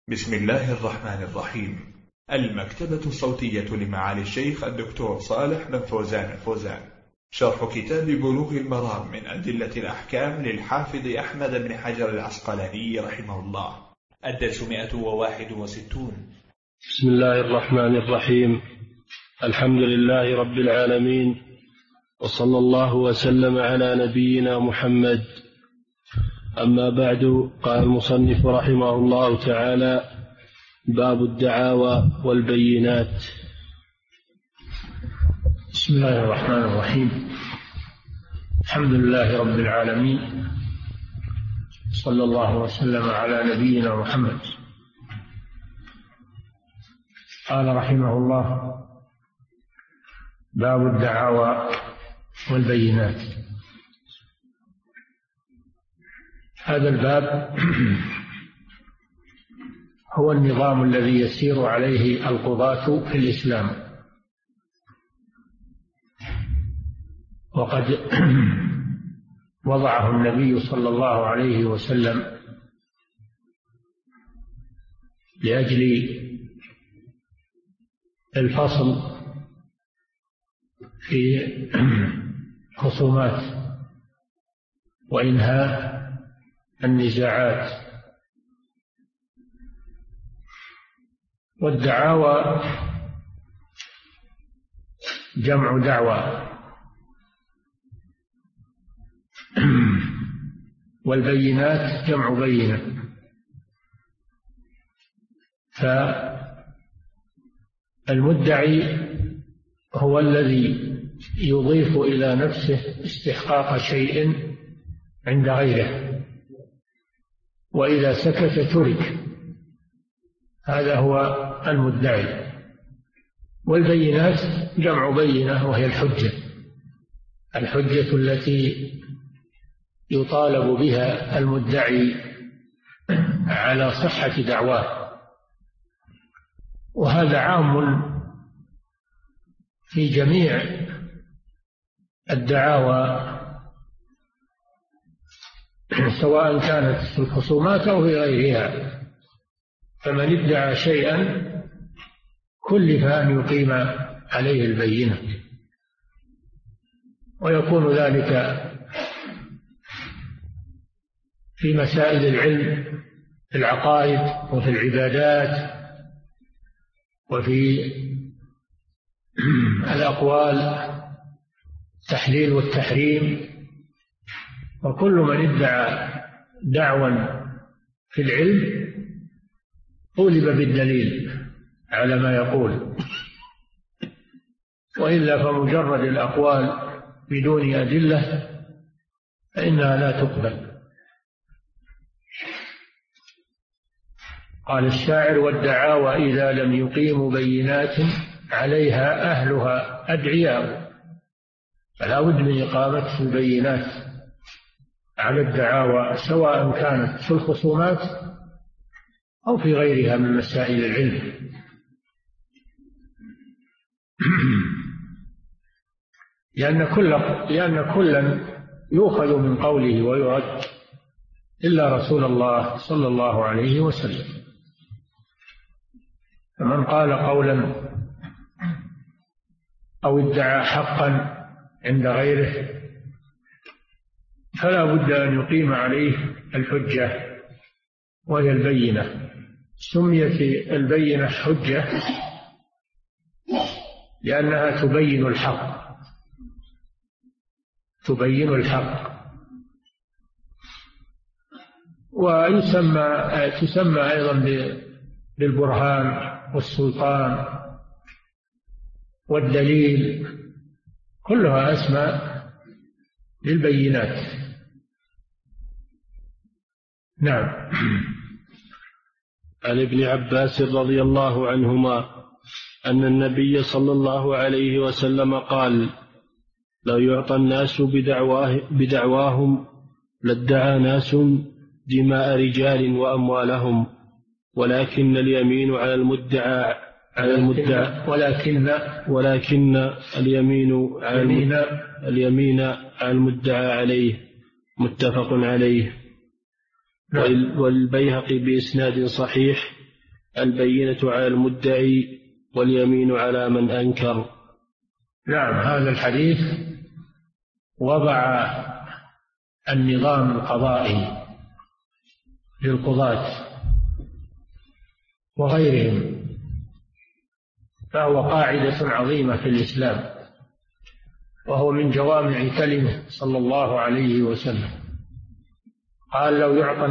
بسم الله الرحمن الرحيم. المكتبة الصوتية لمعالي الشيخ الدكتور صالح بن فوزان الفوزان، شرح كتاب بلوغ المرام من أدلة الأحكام للحافظ أحمد بن حجر العسقلاني رحمه الله. الدرس 161. بسم الله الرحمن الرحيم. الحمد لله رب العالمين، وصلى الله وسلم على نبينا محمد. أما بعد، قال المصنف رحمه الله تعالى: باب الدعاوى والبينات. بسم الله الرحمن الرحيم. الحمد لله رب العالمين، صلى الله وسلم على نبينا محمد. قال رحمه الله: باب الدعاوى والبينات. هذا الباب هو النظام الذي يسير عليه القضاة في الإسلام، وقد وضعه النبي صلى الله عليه وسلم لأجل الفصل في خصومات وإنهاء النزاعات. والدعاوى جمع دعوى، والبينات جمع بينة. فالمدعي هو الذي يضيف إلى نفسه استحقاق شيء عند غيره، وإذا سكت ترك. هذا هو المدعي. والبينات جمع بينة، وهي الحجة التي يطالب بها المدعي على صحة دعواه. وهذا عام في جميع الدعاوى، سواء كانت في الخصومات أو في غيرها. فمن ادعى شيئا كلف أن يقيم عليه البينة، ويكون ذلك في مسائل العلم، في العقائد وفي العبادات وفي الأقوال، التحليل والتحريم. وكل من ادعى دعوى في العلم طولب بالدليل على ما يقول، وإلا فمجرد الأقوال بدون أدلة فإنها لا تقبل. قال الشاعر: والدعاوى إذا لم يقيموا بينات عليها أهلها أدعياء. فلا بد من إقامة البينات على الدعاوى، سواء كانت في الخصومات أو في غيرها من مسائل العلم. لأن كلا يؤخذ من قوله ويرد إلا رسول الله صلى الله عليه وسلم. فمن قال قولا أو ادعى حقا عند غيره فلا بد أن يقيم عليه الحجة، وهي البينة. سميت البينة حجة لأنها تبين الحق. وتسمى أيضا بالبرهان والسلطان والدليل، كلها أسماء للبينات. نعم. عن ابن عباس رضي الله عنهما أن النبي صلى الله عليه وسلم قال: لو يعطى الناس بدعواهم لادعى ناس دماء رجال وأموالهم، ولكن اليمين على المدعى ولكن اليمين على المدعى عليه. متفق عليه. والبيهقي بإسناد صحيح البينة على المدعي واليمين على من أنكر. نعم، هذا الحديث وضع النظام القضائي للقضاة وغيرهم، فهو قاعدة عظيمة في الإسلام، وهو من جوامع كلمه صلى الله عليه وسلم. قال: لو يعطى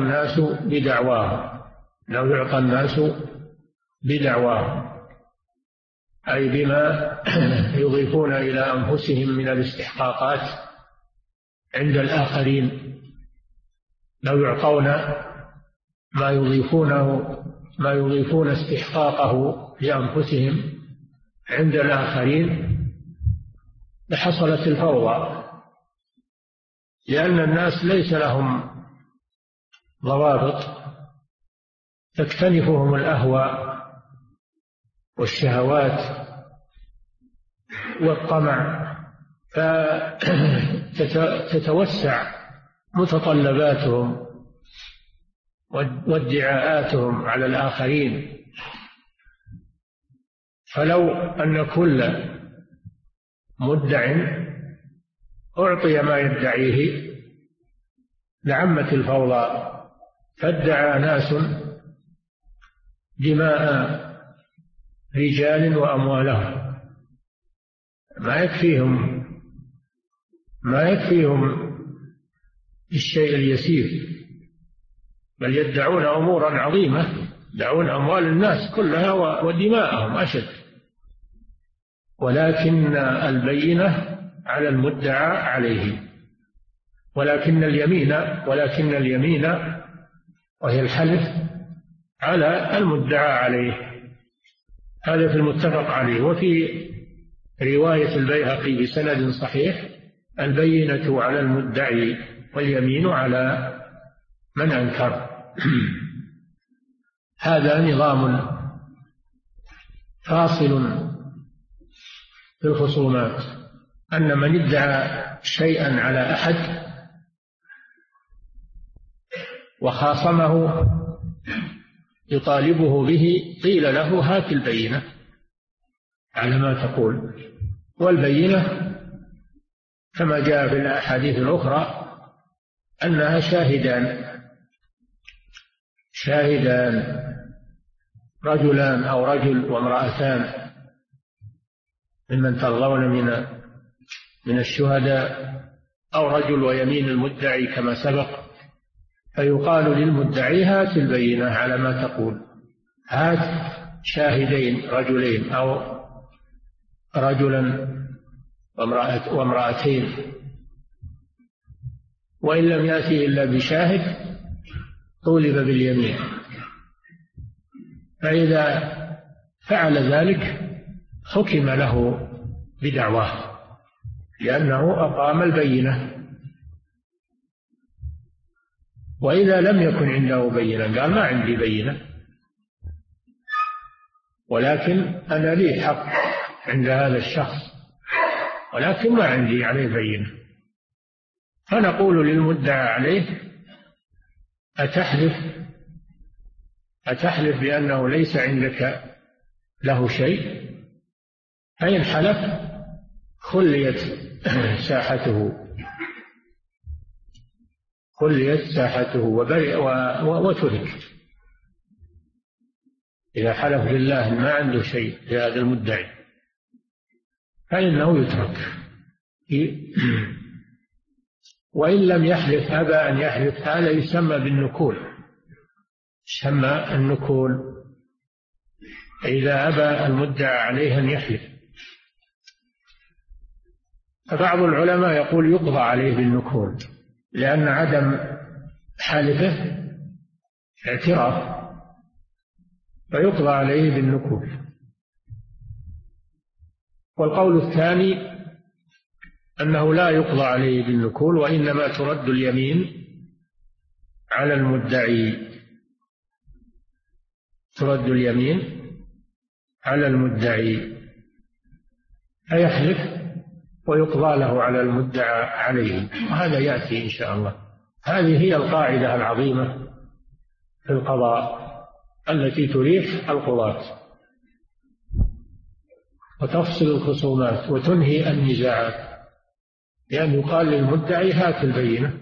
الناس بدعواهم، أي بما يضيفون إلى أنفسهم من الاستحقاقات عند الآخرين، لو يعطون ما يضيفون استحقاقه لأنفسهم عند الآخرين لحصلت الفوضى، لأن الناس ليس لهم ضوابط تكتنفهم الأهواء والشهوات والطمع، فتتوسع متطلباتهم وادعاءاتهم على الآخرين. فلو أن كل مدع أعطي ما يدعيه لعمت الفوضى، فادعى ناس دماء رجال وأموالهم، ما يكفيهم الشيء اليسير، بل يدعون أمورا عظيمة، يدعون أموال الناس كلها ودماءهم أشد. ولكن البينة على المدعى عليه، ولكن اليمين وهي الحلف على المدعى عليه. هذا في المتفق عليه. وفي رواية البيهقي بسند صحيح: البينة على المدعي واليمين على من أنكر. هذا نظام فاصل في الخصومات، أن من ادعى شيئا على أحد وخاصمه يطالبه به قيل له: هات البينة على ما تقول. والبينة كما جاء في الأحاديث الأخرى أنها شاهدان رجلان أو رجل وامرأتان ممن ترضون من الشهداء، أو رجل ويمين المدعي كما سبق، فيقال للمدعي: هات البينة على ما تقول، هات شاهدين رجلين أو رجلا وامرأتين. وإن لم يأتي إلا بشاهد طولب باليمين، فإذا فعل ذلك حكم له بدعواه لأنه أقام البينة. وإذا لم يكن عنده بينة قال: ما عندي بينة، ولكن أنا لي حق عند هذا الشخص، ولكن ما عندي عليه بينة. فنقول للمدعى عليه: أتحلف بأنه ليس عندك له شيء؟ فإن حلف خليت ساحته وترك. إذا حلف بالله ما عنده شيء لهذا المدعي فإنه يترك. وإن لم يحلف، أبى أن يحلف، هذا يسمى بالنكول، يسمى النكول، إذا أبى المدعى عليه أن يحلف. فبعض العلماء يقول يقضى عليه بالنكول، لأن عدم حلفه اعتراف، فيقضى عليه بالنكول. والقول الثاني أنه لا يقضى عليه بالنكول، وإنما ترد اليمين على المدعي، ترد اليمين على المدعي فيحلف ويقضى له على المدعى عليه. وهذا يأتي إن شاء الله. هذه هي القاعدة العظيمة في القضاء، التي تريح القضاة وتفصل الخصومات وتنهي النزاعات، لأن يقال للمدعي هات البينة،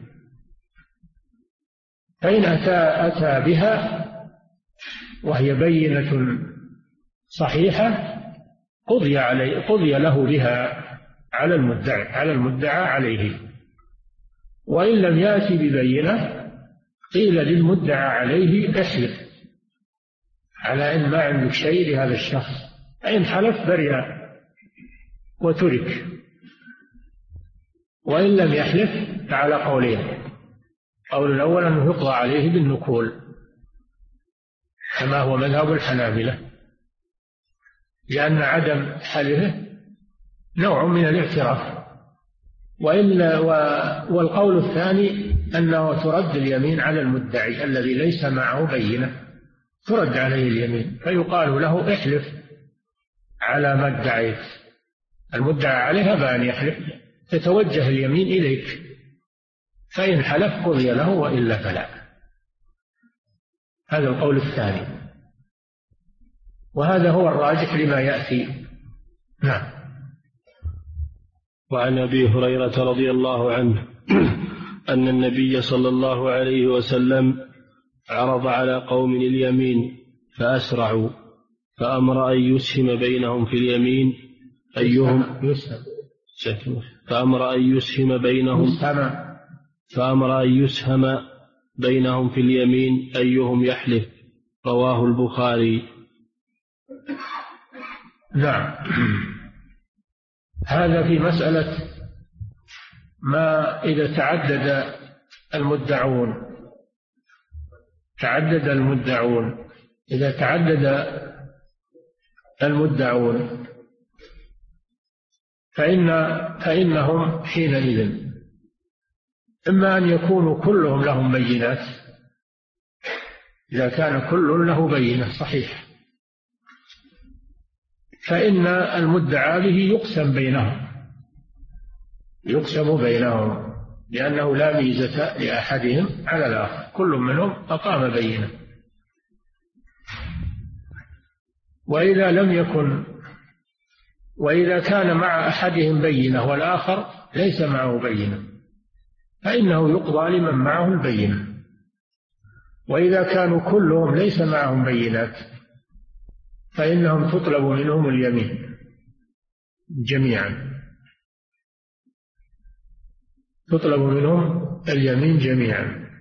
فإن أتى بها وهي بينة صحيحة قضي له بها على المدعى عليه. وإن لم يأتي ببينة قيل للمدعى عليه احلف على أن ما عندك شيء لهذا الشخص، فإن حلف برئ وترك، وإن لم يحلف فعلى قولين: قول الأول أنه يقضى عليه بالنكول كما هو مذهب الحنابلة، لأن عدم حلفه نوع من الاعتراف، والقول الثاني أنه ترد اليمين على المدعي الذي ليس معه بينة، ترد عليه اليمين فيقال له احلف على ما ادعيت. المدعى عليها بأن يحلف، تتوجه اليمين إليك، فإن حلف قضي له وإلا فلا. هذا القول الثاني، وهذا هو الراجح لما يأتي. نعم. وعن أبي هريرة رضي الله عنه أن النبي صلى الله عليه وسلم عرض على قوم اليمين فأسرعوا، فأمر أن يسهم بينهم في اليمين أيهم فأمر أن يسهم بينهم في اليمين أيهم يحلف. رواه البخاري. نعم. هذا في مسألة ما إذا تعدد المدعون فإنهم حينئذ إما أن يكونوا كلهم لهم بينات، إذا كان كل له بينة صحيح فإن المدعى به يقسم بينهم لأنه لا ميزة لأحدهم على الآخر، كل منهم أقام بينة. وإذا كان مع أحدهم بينة والآخر ليس معه بينة فإنه يقضى لمن معه البينة. وإذا كانوا كلهم ليس معهم بينات فإنهم تطلب منهم اليمين جميعا،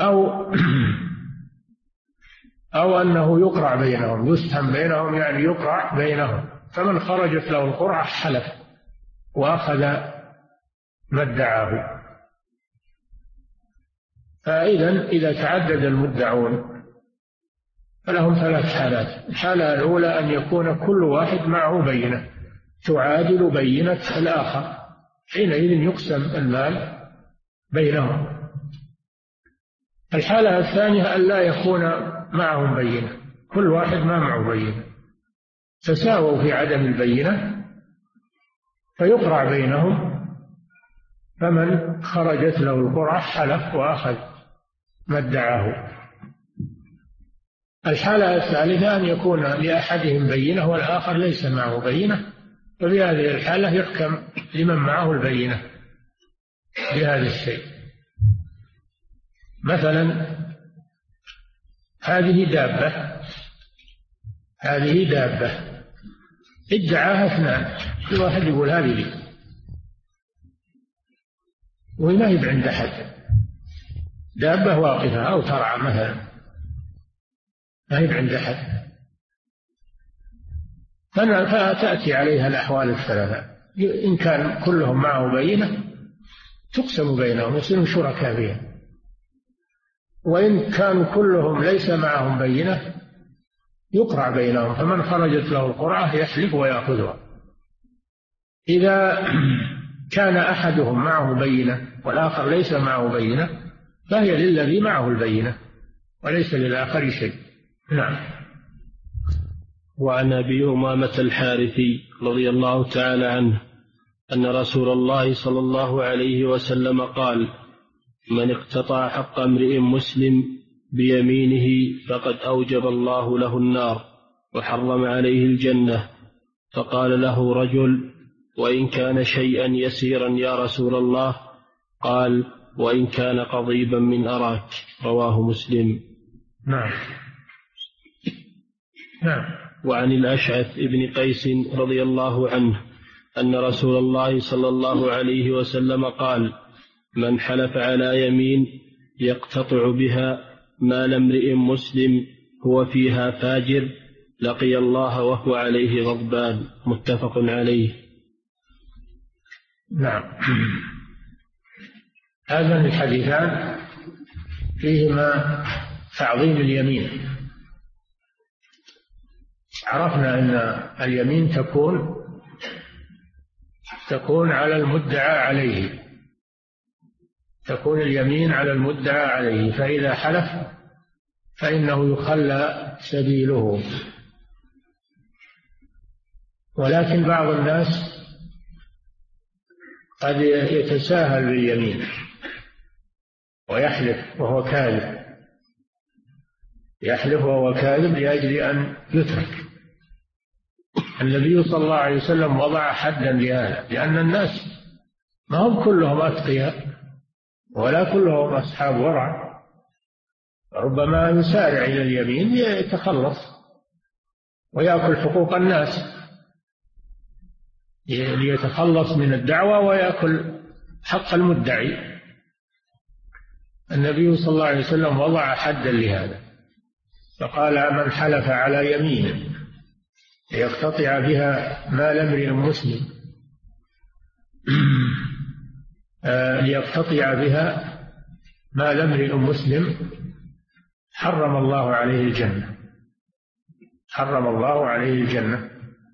أو أنه يقرع بينهم، يسهم بينهم يعني يقرع بينهم، فمن خرجت له القرعة حلف وأخذ ما ادعاه. إذا تعدد المدعون فلهم 3 حالات. الحالة الأولى أن يكون كل واحد معه بينة تعادل بينة الآخر، حينئذ يقسم المال بينهم. الحالة الثانية أن لا يكون معهم بينة، كل واحد ما معه بينة، تساووا في عدم البينة فيقرع بينهم، فمن خرجت له القرعة حلف وأخذ ما ادعاه. الحالة الثالثة أن يكون لأحدهم بينة والآخر ليس معه بينة، وفي هذه الحالة يحكم لمن معه البينة بهذا الشيء. مثلا هذه دابة ادعاها 2، كل واحد يقول هذه لي، وما هي عند أحد، دابة واقفة أو ترعى مثلا ما هي عند أحد، فتأتي عليها الأحوال ال3. إن كان كلهم معه بينة تقسم بينهم يصيرون شركاء فيها، وإن كانوا كلهم ليس معهم بينة يقرع بينهم، فمن خرجت له القرعة يحلف ويأخذها. إذا كان أحدهم معه بينة والآخر ليس معه بينة فهي للذي معه البينة وليس للآخر شيء. نعم. وعن أبي أمامة الحارثي رضي الله تعالى عنه أن رسول الله صلى الله عليه وسلم قال: من اقتطع حق امرئ مسلم بيمينه فقد أوجب الله له النار وحرم عليه الجنة. فقال له رجل: وإن كان شيئا يسيرا يا رسول الله؟ قال: وإن كان قضيبا من أراك. رواه مسلم. نعم. وعن الأشعث ابن قيس رضي الله عنه أن رسول الله صلى الله عليه وسلم قال: من حلف على يمين يقتطع بها مال امرئ مسلم هو فيها فاجر لقي الله وهو عليه غضبان. متفق عليه. نعم. هذان الحديثان فيهما تعظيم اليمين. عرفنا أن اليمين تكون على المدعى عليه، تكون اليمين على المدعى عليه، فإذا حلف فإنه يخلى سبيله. ولكن بعض الناس قد يتساهل باليمين ويحلف وهو كاذب، يحلف وهو كاذب لأجل أن يترك. النبي صلى الله عليه وسلم وضع حدا لهذا، لأن الناس ما هم كلهم أتقياء ولا كلهم أصحاب ورع، ربما يسارع إلى اليمين يتخلص ويأكل حقوق الناس، ليتخلص من الدعوة ويأكل حق المدعي. النبي صلى الله عليه وسلم وضع حدا لهذا، فقال: من حلف على يمين ليقتطع بها مال امرئ مسلم ليقتطع بها مال امرئ مسلم حرم الله عليه الجنة، حرم الله عليه الجنة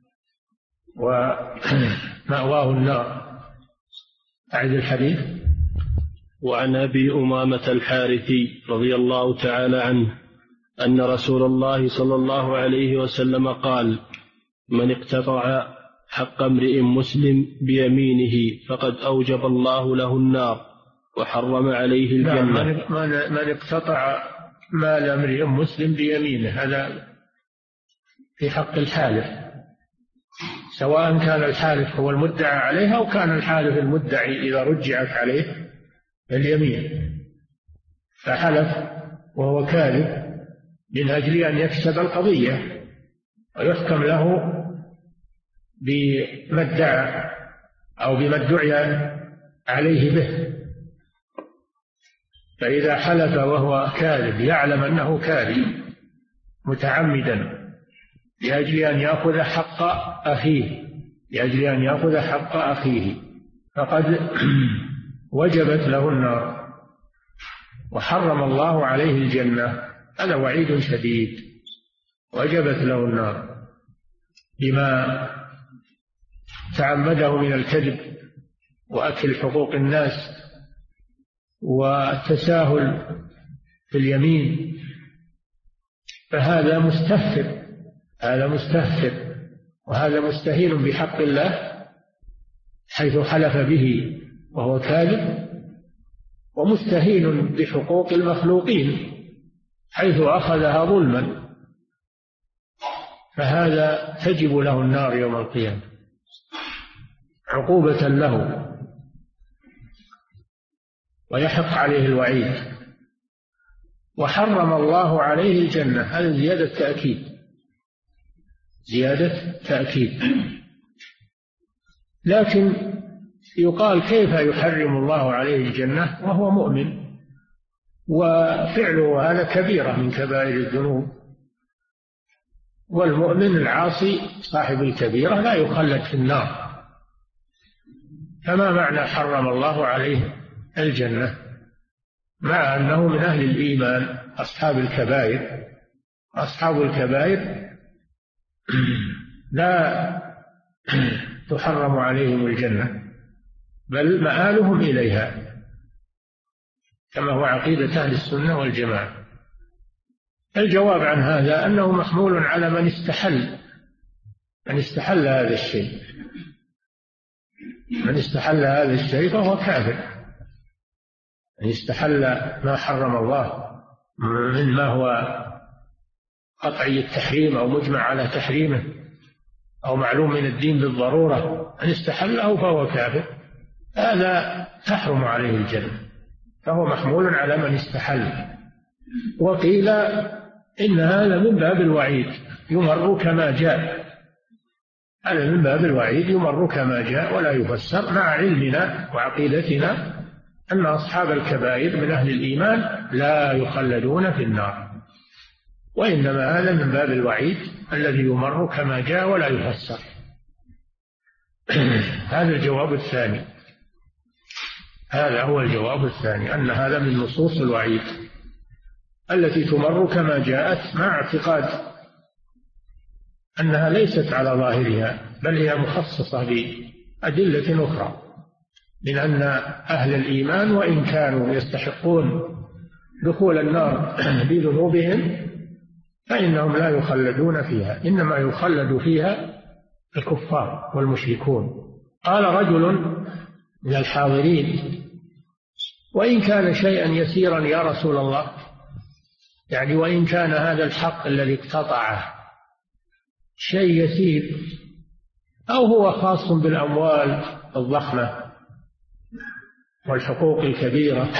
ومأواه النار. أعد الحديث. وعن أبي أمامة الحارثي رضي الله تعالى عنه أن رسول الله صلى الله عليه وسلم قال: من اقتطع حق امرئ مسلم بيمينه فقد أوجب الله له النار وحرم عليه الجنة. من اقتطع مال امرئ مسلم بيمينه، هذا في حق الحالف، سواء كان الحالف هو المدعى عليه أو كان الحالف المدعي إذا رجعت عليه اليمين، فحلف وهو كاذب من أجل أن يكسب القضية ويحكم له بما ادعى أو بما ادعي عليه به. فإذا حلف وهو كاذب يعلم أنه كاذب متعمدا لأجل أن يأخذ حق أخيه، لأجل أن يأخذ حق أخيه، فقد وجبت له النار وحرم الله عليه الجنة. هذا وعيد شديد، وجبت له النار بما تعمده من الكذب وأكل حقوق الناس والتساهل في اليمين، فهذا مستهتر، هذا مستهتر، وهذا مستهين بحق الله حيث حلف به وهو كاذب، ومستهين بحقوق المخلوقين حيث أخذها ظلما، فهذا تجب له النار يوم القيامة عقوبة له ويحق عليه الوعيد. وحرم الله عليه الجنة، هذا زيادة تأكيد، زيادة تأكيد. لكن يقال: كيف يحرم الله عليه الجنة وهو مؤمن وفعله هذا كبيرة من كبائر الذنوب، والمؤمن العاصي صاحب الكبيرة لا يخلد في النار، فما معنى حرم الله عليه الجنة مع أنه من أهل الإيمان؟ أصحاب الكبائر، أصحاب الكبائر لا تحرم عليهم الجنة بل مآلهم إليها، كما هو عقيدة أهل السنة والجماعة. الجواب عن هذا أنه محمول على من استحل هذا الشيء، من استحل هذا الشيء فهو كافر، من استحل ما حرم الله مما هو قطعي التحريم أو مجمع على تحريمه أو معلوم من الدين بالضرورة، أن استحله فهو كافر، هذا تحرم عليه الجنة، فهو محمول على من استحل. وقيل إن هذا من باب الوعيد يمر كما جاء، هذا من باب الوعيد يمر كما جاء ولا يفسر، مع علمنا وعقيدتنا أن أصحاب الكبائر من أهل الإيمان لا يخلدون في النار، وإنما هذا من باب الوعيد الذي يمر كما جاء ولا يفسر. هذا الجواب الثاني، هذا هو الجواب الثاني، أن هذا من نصوص الوعيد التي تمر كما جاءت، مع اعتقاد أنها ليست على ظاهرها بل هي مخصصة بأدلة أخرى، من أن أهل الإيمان وإن كانوا يستحقون دخول النار بذنوبهم فإنهم لا يخلدون فيها، إنما يخلد فيها الكفار والمشركون. قال رجل من الحاضرين: وإن كان شيئا يسيرا يا رسول الله، يعني وإن كان هذا الحق الذي اقتطعه شيء يسير أو هو خاص بالأموال الضخمة والحقوق الكبيرة،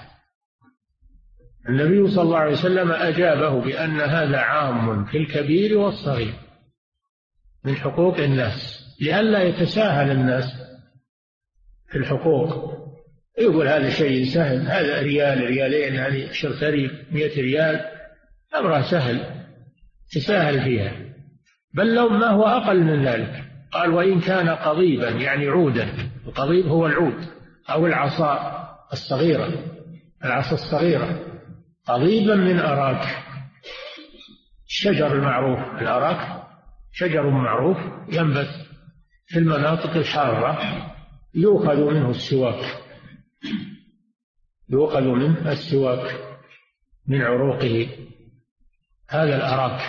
النبي صلى الله عليه وسلم أجابه بأن هذا عام في الكبير والصغير من حقوق الناس، لئلا يتساهل الناس في الحقوق، يقول هذا شيء سهل، هذا ريال ريالين، هذه 10 ريال 100 ريال، أمرها سهل تساهل فيها، بل لو ما هو أقل من ذلك. قال: وإن كان قضيبا، يعني عودا، القضيب هو العود أو العصا الصغيرة، العصا الصغيرة، قضيبا من أراك، الشجر المعروف، الأراك شجر معروف ينبت في المناطق الحارة، يؤخذ منه السواك، يؤخذ منه السواك من عروقه، هذا الأراك.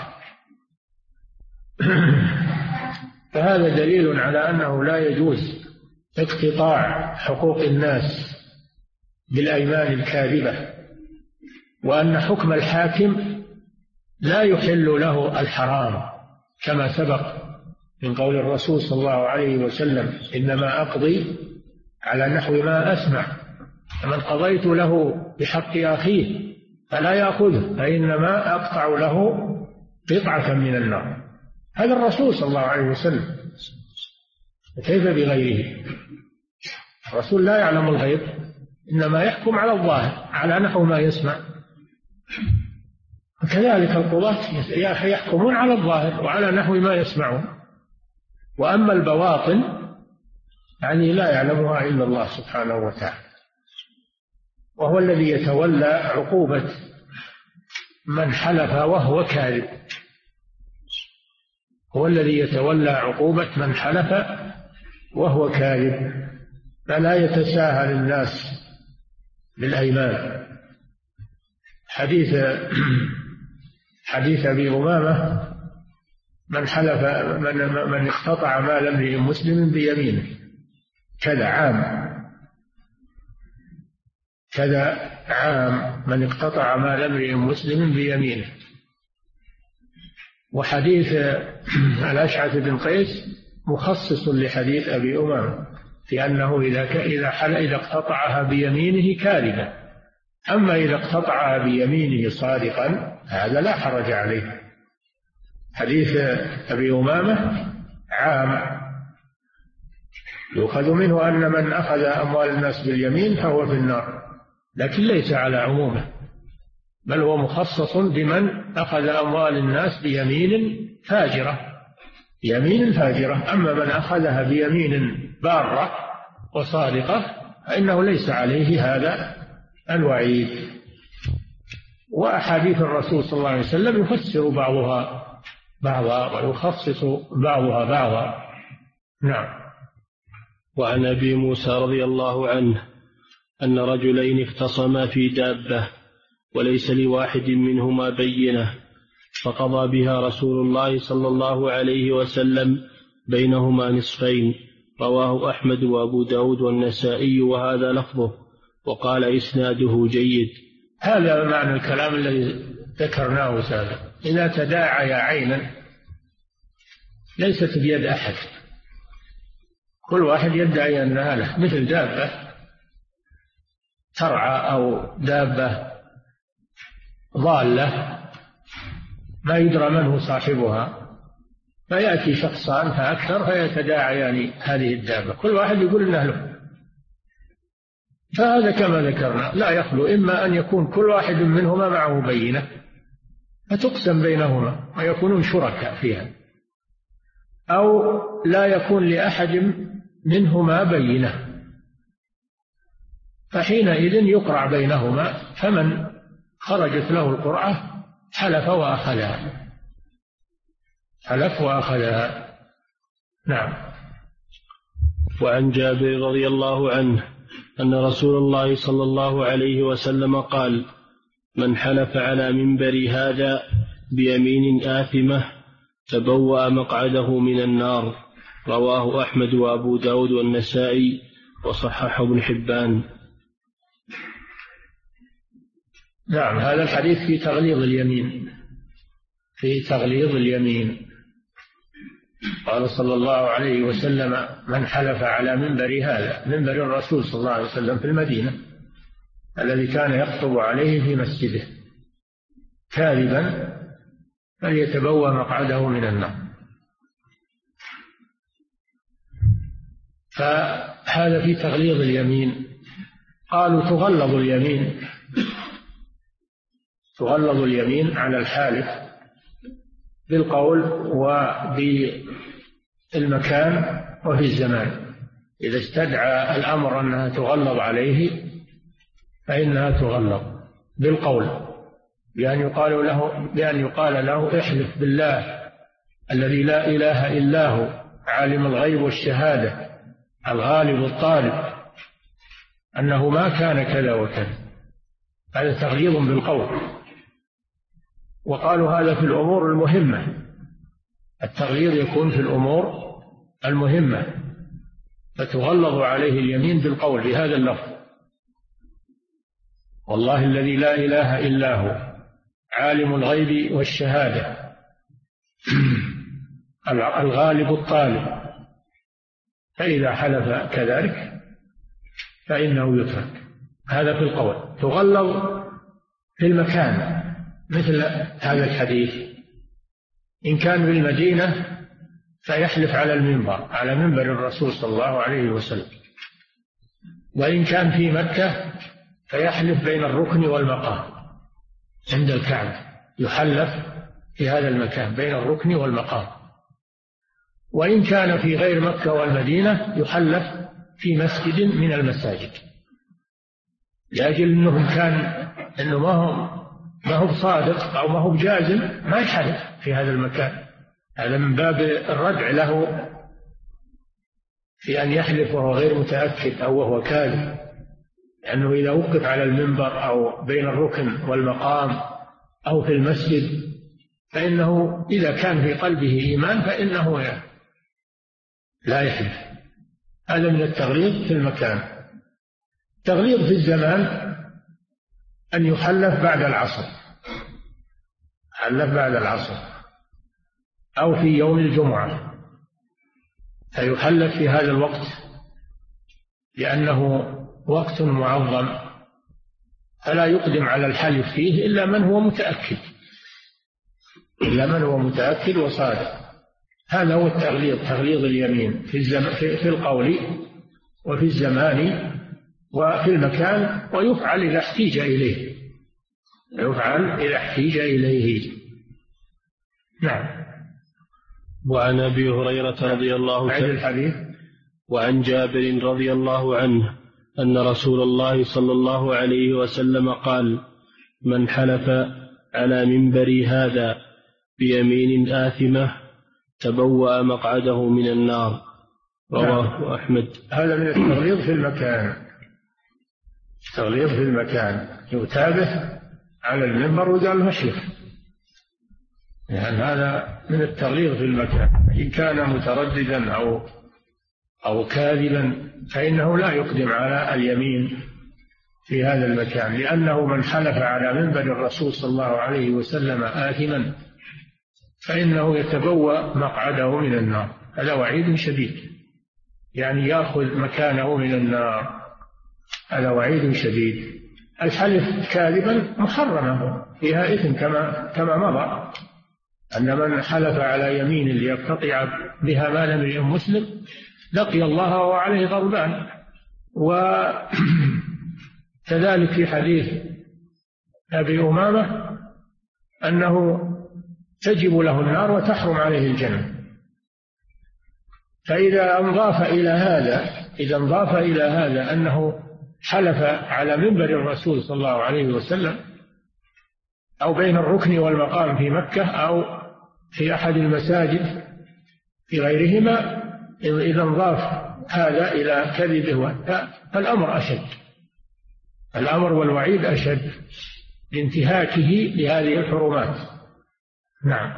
فهذا دليل على أنه لا يجوز اقتطاع حقوق الناس بالأيمان الكاذبة، وأن حكم الحاكم لا يحل له الحرام، كما سبق من قول الرسول صلى الله عليه وسلم: إنما أقضي على نحو ما أسمع، فمن قضيت له بحق أخيه فلا يأخذه فإنما أقطع له قطعة من النار. هذا الرسول صلى الله عليه وسلم، كيف بغيره؟ الرسول لا يعلم الغيب، إنما يحكم على الظاهر على نحو ما يسمع. وكذلك القضاة يحكمون على الظاهر وعلى نحو ما يسمعون، وأما البواطن يعني لا يعلمها إلا الله سبحانه وتعالى، وهو الذي يتولى عقوبة من حلف وهو كاذب، هو الذي يتولى عقوبة من حلف وهو كاذب، فلا يتساهل الناس بالأيمان. حديث أبي أمامة: من حلف من اقتطع مال امرئ مسلم بيمينه كذا عام من اقتطع مال امرئ مسلم بيمينه. وحديث الأشعث بن قيس مخصص لحديث أبي أمامة في أنه إذا اقتطعها بيمينه كاذبا، أما إذا اقتطعها بيمينه صادقا هذا لا حرج عليه. حديث أبي أمامة عام يؤخذ منه أن من أخذ أموال الناس باليمين فهو في النار، لكن ليس على عمومه، بل هو مخصص بمن أخذ أموال الناس بيمين فاجرة. أما من أخذها بيمين بارة وصادقة فإنه ليس عليه هذا الوعيد. وأحاديث الرسول صلى الله عليه وسلم يفسر بعضها بعضا ويخصص بعضها بعضا. نعم. وعن أبي موسى رضي الله عنه أن رجلين اختصما في دابة وليس لواحد منهما بينة، فقضى بها رسول الله صلى الله عليه وسلم بينهما نصفين. رواه أحمد وأبو داود والنسائي وهذا لفظه، وقال إسناده جيد. هذا معنى الكلام الذي ذكرناه سابقا. إذا تداعي عينا ليست بيد أحد، كل واحد يدعي أنها له، مثل دابة ترعى أو دابة ضالة ما يدرى من هو صاحبها، فيأتي شخصان فأكثر فيتداعيان هذه الدابة، كل واحد يقول إنه له. فهذا كما ذكرنا لا يخلو إما أن يكون كل واحد منهما معه بينة فتقسم بينهما ويكونون شركاء فيها، أو لا يكون لأحد منهما بينة، فحينئذ يقرع بينهما، فمن خرجت له القرعة حلف وأخذها، حلف وأخذها. نعم. وعن جابر رضي الله عنه أن رسول الله صلى الله عليه وسلم قال: من حلف على منبر هذا بيمين آثمة تبوأ مقعده من النار. رواه أحمد وأبو داود والنسائي وصححه ابن حبان. نعم، هذا الحديث في تغليظ اليمين، في تغليظ اليمين. قال صلى الله عليه وسلم: من حلف على منبر هذا، منبر الرسول صلى الله عليه وسلم في المدينة الذي كان يخطب عليه في مسجده، كاذبا فليتبوأ مقعده من النار. فهذا في تغليظ اليمين. قالوا تغلظ اليمين، تغلظ اليمين على الحالف بالقول وبالمكان وفي الزمان. إذا استدعى الأمر أنها تغلظ عليه فإنها تغلظ بالقول، بأن يقال له احلف بالله الذي لا إله إلا هو عالم الغيب والشهادة الغالب الطالب أنه ما كان كذا وكذا. هذا تغليظ بالقول. وقالوا هذا في الأمور المهمة، التغليظ يكون في الأمور المهمة، فتغلظ عليه اليمين بالقول بهذا اللفظ: والله الذي لا إله إلا هو عالم الغيب والشهادة الغالب الطالب. فإذا حلف كذلك فإنه يترك. هذا في القول. تغلظ في المكان مثل هذا الحديث: إن كان بالمدينة فيحلف على المنبر، على منبر الرسول صلى الله عليه وسلم، وإن كان في مكة فيحلف بين الركن والمقام عند الكعبة، يحلف في هذا المكان بين الركن والمقام. وإن كان في غير مكة والمدينة يحلف في مسجد من المساجد، لأجل أنه ما هو صادق أو ما هو جازم ما يحلف في هذا المكان. هذا من باب الردع له في أن يحلف وهو غير متأكد أو وهو كاذب، لأنه إذا وقف على المنبر أو بين الركن والمقام أو في المسجد فإنه إذا كان في قلبه إيمان فإنه لا يحلف. هذا من التغليظ في المكان. التغليظ في الزمان أن يحلف بعد العصر، حلف بعد العصر أو في يوم الجمعة، فيحلف في هذا الوقت لأنه وقت معظم، فلا يقدم على الحلف فيه إلا من هو متأكد، إلا من هو متأكد وصادق. هذا هو التغليظ، تغليظ اليمين في القول وفي الزمان وفي المكان، ويفعل إذا احتيج إليه، يفعل إذا احتيج إليه. نعم. وعن أبي هريرة رضي الله عنه وعن جابر رضي الله عنه أن رسول الله صلى الله عليه وسلم قال: من حلف على منبر هذا بيمين آثمة تبوأ مقعده من النار. رواه أحمد. هذا من التغليظ في المكان، التغليظ في المكان يتابه على المنبر وقال له اشرف، يعني هذا من التغليظ في المكان. إن كان مترددا أو كاذبا فإنه لا يقدم على اليمين في هذا المكان، لأنه من حلف على منبر الرسول صلى الله عليه وسلم آثما فإنه يتبوأ مقعده من النار. هذا وعيد شديد، يعني يأخذ مكانه من النار، هذا وعيد شديد. الحلف كاذبا محرمة فيها إثم كما مضى، أن من حلف على يمين ليقتطع بها مال امرئ مسلم لقي الله وهو عليه غضبان. وكذلك في حديث أبي أمامة أنه تجب له النار وتحرم عليه الجنة. فإذا انضاف إلى هذا أنه حلف على منبر الرسول صلى الله عليه وسلم أو بين الركن والمقام في مكة أو في أحد المساجد في غيرهما، إذا انضاف هذا إلى كذبه فالأمر أشد، الأمر والوعيد أشد لانتهاكه لهذه الحرمات. نعم.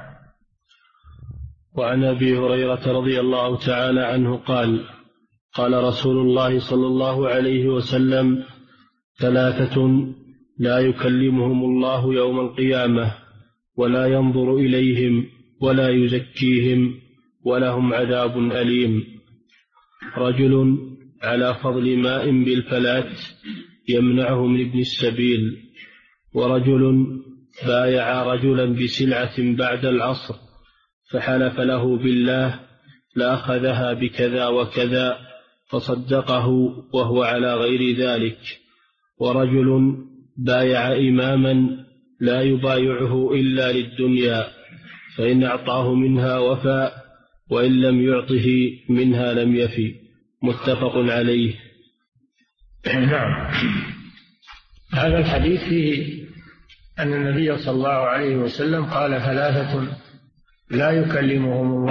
وعن أبي هريرة رضي الله تعالى عنه قال: قال رسول الله صلى الله عليه وسلم: 3 لا يكلمهم الله يوم القيامة ولا ينظر إليهم ولا يزكيهم ولهم عذاب أليم: رجل على فضل ماء بالفلاة يمنعه من ابن السبيل، ورجل بايع رجلا بسلعة بعد العصر فحلف له بالله لأخذها بكذا وكذا فصدقه وهو على غير ذلك، ورجل بايع إماما لا يبايعه إلا للدنيا فإن أعطاه منها وفى وإن لم يعطه منها لم يفي. متفق عليه. نعم. هذا الحديث فيه أن النبي صلى الله عليه وسلم قال: 3 لا يكلمهم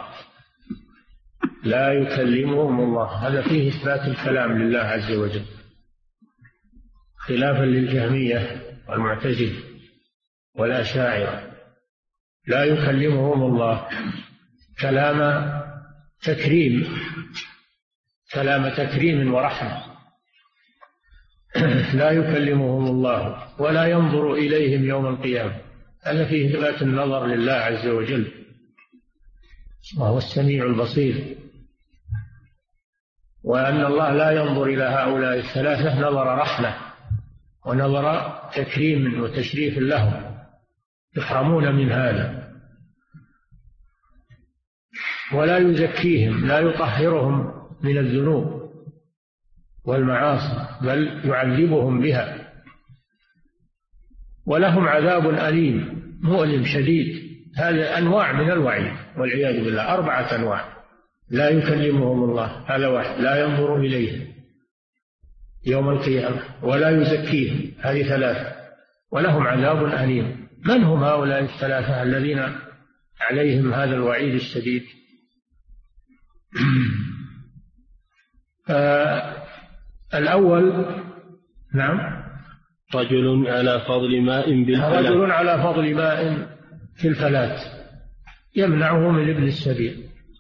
الله. هذا فيه إثبات الكلام لله عز وجل، خلافا للجهمية والمعتزلة والأشاعرة. لا يكلمهم الله كلام تكريم ورحمة. لا يكلمهم الله ولا ينظر إليهم يوم القيامة. هذا فيه إثبات النظر لله عز وجل، وهو السميع البصير، وأن الله لا ينظر إلى هؤلاء 3 نظر رحمة ونظر تكريم وتشريف لهم، يحرمون من هذا. ولا يزكيهم، لا يطهرهم من الذنوب والمعاصي بل يعذبهم بها. ولهم عذاب أليم مؤلم شديد. هذا أنواع من الوعيد والعياذ بالله، 4 أنواع. لا يكلمهم الله، هذا واحد. لا ينظر إليهم يوم القيامة ولا يزكيهم، هذه 3. ولهم عذاب أليم. من هم هؤلاء 3 الذين عليهم هذا الوعيد الشديد؟ الأول نعم، رجل على فضل ماء بالفلاة. رجل على فضل ماء في الفلاة يمنعه من ابن السبيل.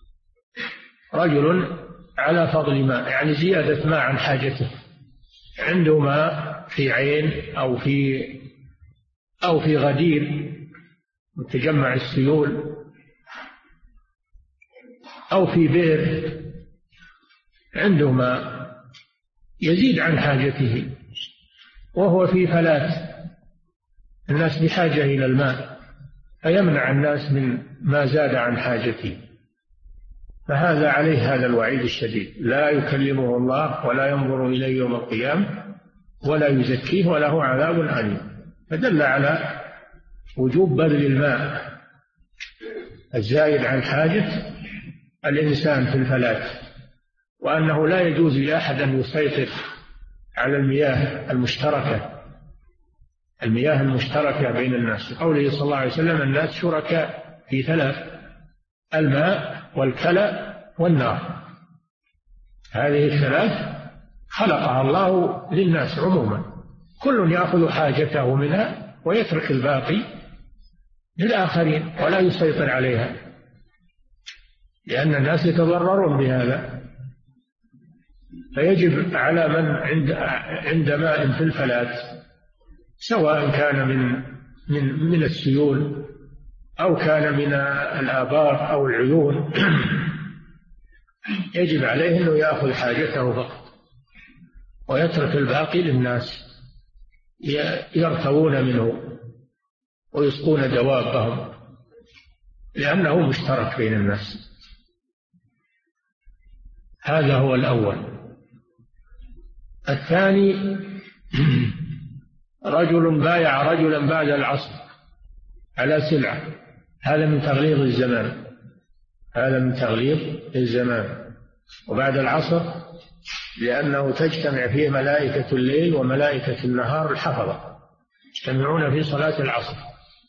رجل على فضل ماء يعني زيادة ماء عن حاجته، عنده ماء في عين أو في غدير متجمع السيول أو في بئر، عنده ماء يزيد عن حاجته وهو في فلاة، الناس بحاجة إلى الماء فيمنع الناس من ما زاد عن حاجته، فهذا عليه هذا الوعيد الشديد. لا يكلمه الله ولا ينظر إليه يوم القيامة ولا يزكيه وله عذاب أليم. فدل على وجوب بذل الماء الزائد عن حاجة الإنسان في الفلاة، وأنه لا يجوز لأحد أن يسيطر على المياه المشتركة بين الناس. قوله صلى الله عليه وسلم: الناس شركاء في 3: الماء والكلى والنار. هذه 3 خلقها الله للناس عموما، كل يأخذ حاجته منها ويترك الباقي للآخرين ولا يسيطر عليها، لأن الناس يتضررون بهذا. فيجب على من عند ماء في الفلاة، سواء كان من السيول أو كان من الآبار أو العيون، يجب عليه أنه يأخذ حاجته فقط ويترك الباقي للناس يرتوون منه ويسقون دوابهم، لأنه مشترك بين الناس. هذا هو الأول. الثاني رجل بايع رجلا بعد العصر على سلعة، هذا من تغليظ الزمان، هذا من تغليظ الزمان. وبعد العصر لأنه تجتمع فيه ملائكة الليل وملائكة النهار الحفظة، يجتمعون في صلاة العصر.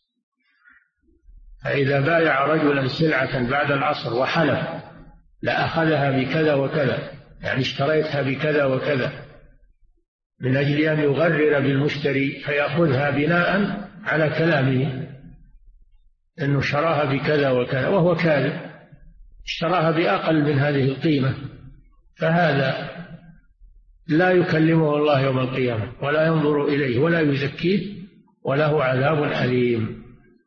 فإذا بايع رجلا سلعة بعد العصر وحلف لأخذها بكذا وكذا، يعني اشتريتها بكذا وكذا، من أجل أن يغرر بالمشتري فيأخذها بناء على كلامه أنه شراها بكذا وكذا، وهو كاذب، اشتراها بأقل من هذه القيمة، فهذا لا يكلمه الله يوم القيامة ولا ينظر إليه ولا يزكيه وله عذاب أليم،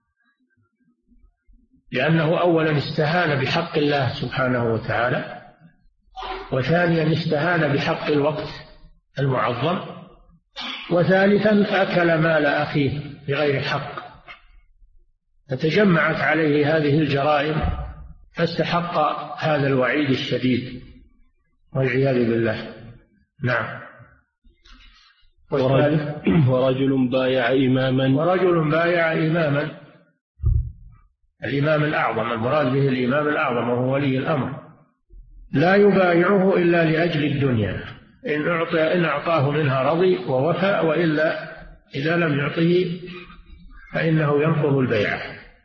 لأنه أولا استهان بحق الله سبحانه وتعالى، وثانيا استهان بحق الوقت المعظم، وثالثا أكل مال أخيه بغير حق، فتجمعت عليه هذه الجرائم فاستحق هذا الوعيد الشديد والعياذ بالله. نعم. ورجل بايع إماما، الإمام الأعظم، المراد به الإمام الأعظم وهو ولي الأمر، لا يبايعه إلا لأجل الدنيا، إن أعطاه منها رضي ووفى، وإلا إذا لم يعطه فإنه ينقض البيعة،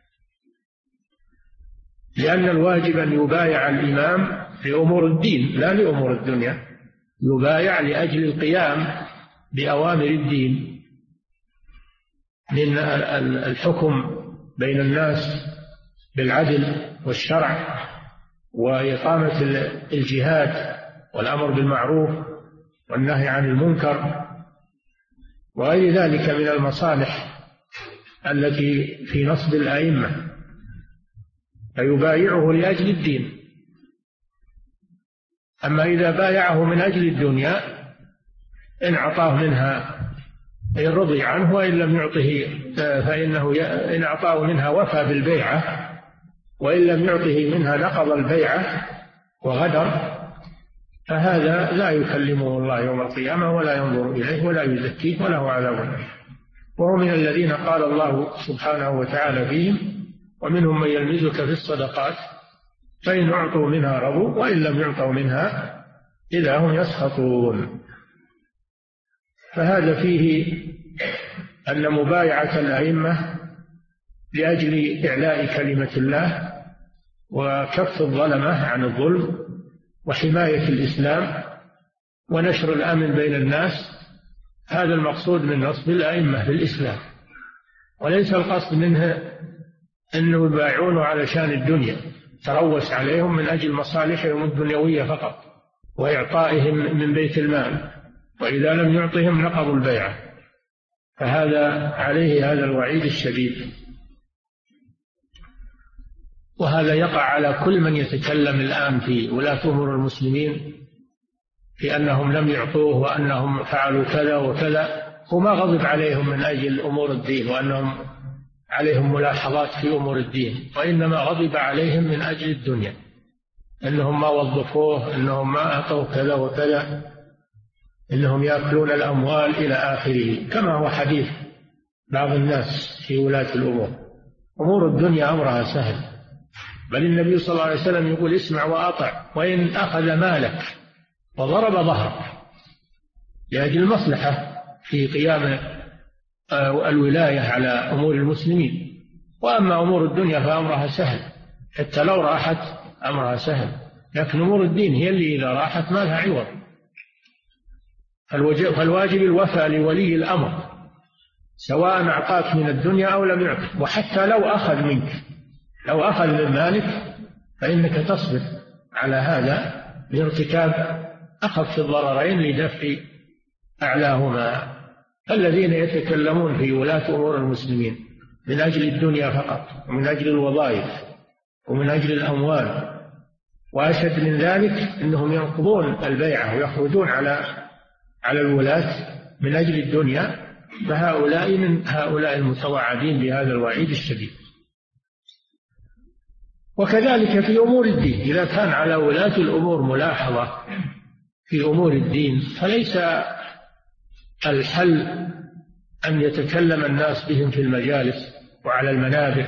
لأن الواجب أن يبايع الإمام لأمور الدين لا لأمور الدنيا، يبايع لأجل القيام بأوامر الدين من الحكم بين الناس بالعدل والشرع، وإقامة الجهاد والأمر بالمعروف والنهي عن المنكر وغير ذلك من المصالح التي في نصب الأئمة، فيبايعه لأجل الدين. أما إذا بايعه من أجل الدنيا إن أعطاه منها إن رضي عنه، وإن لم يعطه فإنه إن أعطاه منها وفى بالبيعة، وإن لم يعطه منها نقض البيعة وغدر، فهذا لا يكلمه الله يوم القيامة ولا ينظر إليه ولا يزكيه وله عذاب، وهو من الذين قال الله سبحانه وتعالى فيهم: ومنهم من يلمزك في الصدقات فإن أعطوا منها رضوا وإن لم يعطوا منها إذا هم يسخطون. فهذا فيه أن مبايعة الأئمة لأجل إعلاء كلمة الله وكف الظلمة عن الظلم وحماية الإسلام ونشر الأمن بين الناس، هذا المقصود من نصب الأئمة في الإسلام، وليس القصد منه أنه يبايعونه علشان الدنيا، تروس عليهم من أجل مصالحهم الدنيوية فقط وإعطائهم من بيت المال، وإذا لم يعطهم نقضوا البيعة، فهذا عليه هذا الوعيد الشديد. وهذا يقع على كل من يتكلم الآن في ولاة أمور المسلمين في أنهم لم يعطوه وأنهم فعلوا كذا وكذا، وما غضب عليهم من أجل أمور الدين وأنهم عليهم ملاحظات في أمور الدين، وإنما غضب عليهم من أجل الدنيا، أنهم ما وظفوه، أنهم ما أعطوا كذا وكذا، إنهم يأكلون الأموال إلى آخره، كما هو حديث بعض الناس في ولاة الأمور. أمور الدنيا أمرها سهل، بل النبي صلى الله عليه وسلم يقول: اسمع وأطع، وإن أخذ مالك وضرب ظهرك، لأجل المصلحة في قيام الولاية على أمور المسلمين. وأما أمور الدنيا فأمرها سهل، حتى لو راحت أمرها سهل، لكن أمور الدين هي اللي إذا راحت ما لها عوض. فالواجب الوفاء لولي الأمر سواء أعطاك من الدنيا أو لم يعطك، وحتى لو أخذ منك، لو أخذ من مالك فإنك تصبر على هذا لارتكاب أخف الضررين لدفع أعلاهما. الذين يتكلمون في ولاة أمور المسلمين من أجل الدنيا فقط ومن أجل الوظائف ومن أجل الأموال، وأشد من ذلك أنهم ينقضون البيعة ويخرجون على الولاة من أجل الدنيا، فهؤلاء من هؤلاء المتوعدين بهذا الوعيد الشديد. وكذلك في أمور الدين، إذا كان على ولاة الأمور ملاحظة في أمور الدين فليس الحل أن يتكلم الناس بهم في المجالس وعلى المنابر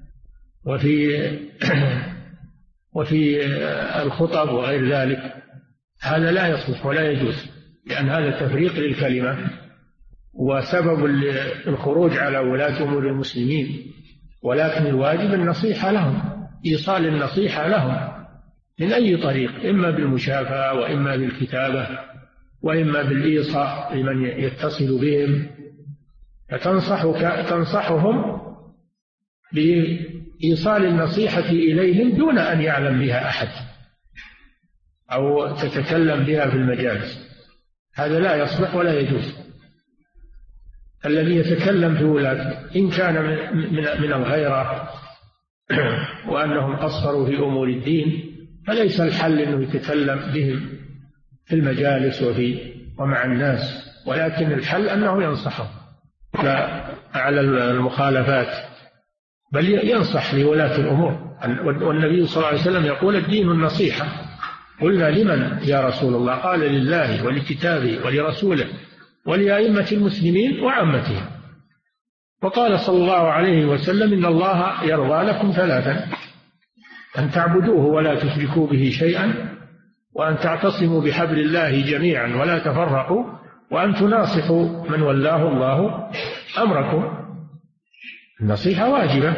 وفي الخطب وغير ذلك. هذا لا يصلح ولا يجوز، لأن هذا تفريق للكلمة وسبب الخروج على ولاة أمور المسلمين. ولكن الواجب النصيحة لهم، إيصال النصيحة لهم من أي طريق، إما بالمشافهة وإما بالكتابة وإما بالإيصاء لمن يتصل بهم، فتنصحهم بإيصال النصيحة إليهم دون أن يعلم بها أحد أو تتكلم بها في المجالس. هذا لا يصلح ولا يجوز. الذي يتكلم في ولاة إن كان من الغيرة وأنهم قصروا في أمور الدين فليس الحل أنه يتكلم بهم في المجالس ومع الناس، ولكن الحل أنه ينصحهم على المخالفات، بل ينصح لولاة الأمور. والنبي صلى الله عليه وسلم يقول الدين النصيحة. قلنا لمن يا رسول الله؟ قال لله ولكتابه ولرسوله ولأئمة المسلمين وعامتهم. وقال صلى الله عليه وسلم إن الله يرضى لكم ثلاثا: أن تعبدوه ولا تشركوا به شيئا، وأن تعتصموا بحبل الله جميعا ولا تفرقوا، وأن تناصحوا من ولاه الله أمركم. النصيحة واجبة،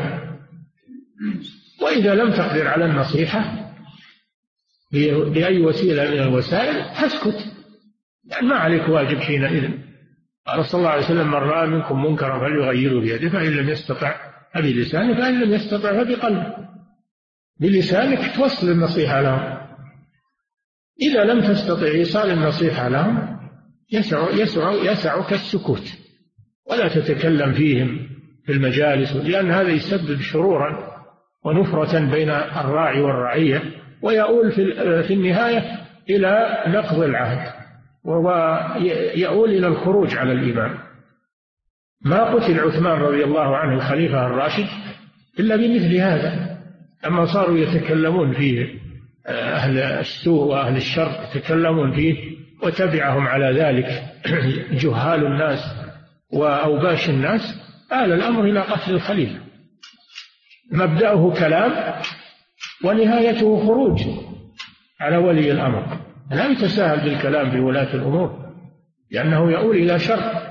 وإذا لم تقدر على النصيحة بأي وسيلة من الوسائل فاسكت، يعني ما عليك واجب حينئذ. قال صلى الله عليه وسلم: من رأى منكم منكرا فليغيره بيده، فإن لم يستطع فبلسانه، فإن لم يستطع فبقلبه. بلسانك توصل النصيحة لهم. إذا لم تستطع إيصال النصيحة لهم يسعك السكوت ولا تتكلم فيهم في المجالس، لأن هذا يسبب شرورا ونفرة بين الراعي والرعية، ويؤول في النهاية إلى نقض العهد، ويؤول إلى الخروج على الإمام. ما قتل عثمان رضي الله عنه الخليفة الراشد إلا بمثل هذا، أما صاروا يتكلمون فيه أهل السوء وأهل الشر يتكلمون فيه وتبعهم على ذلك جهال الناس وأوباش الناس، آل الأمر إلى قتل الخليفة. مبدأه كلام ونهايته خروج على ولي الأمر. لا يتساهل بالكلام بولاة الأمور، لأنه يؤول إلى شر،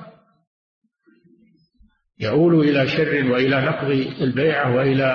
يؤول إلى شر وإلى نقض البيعة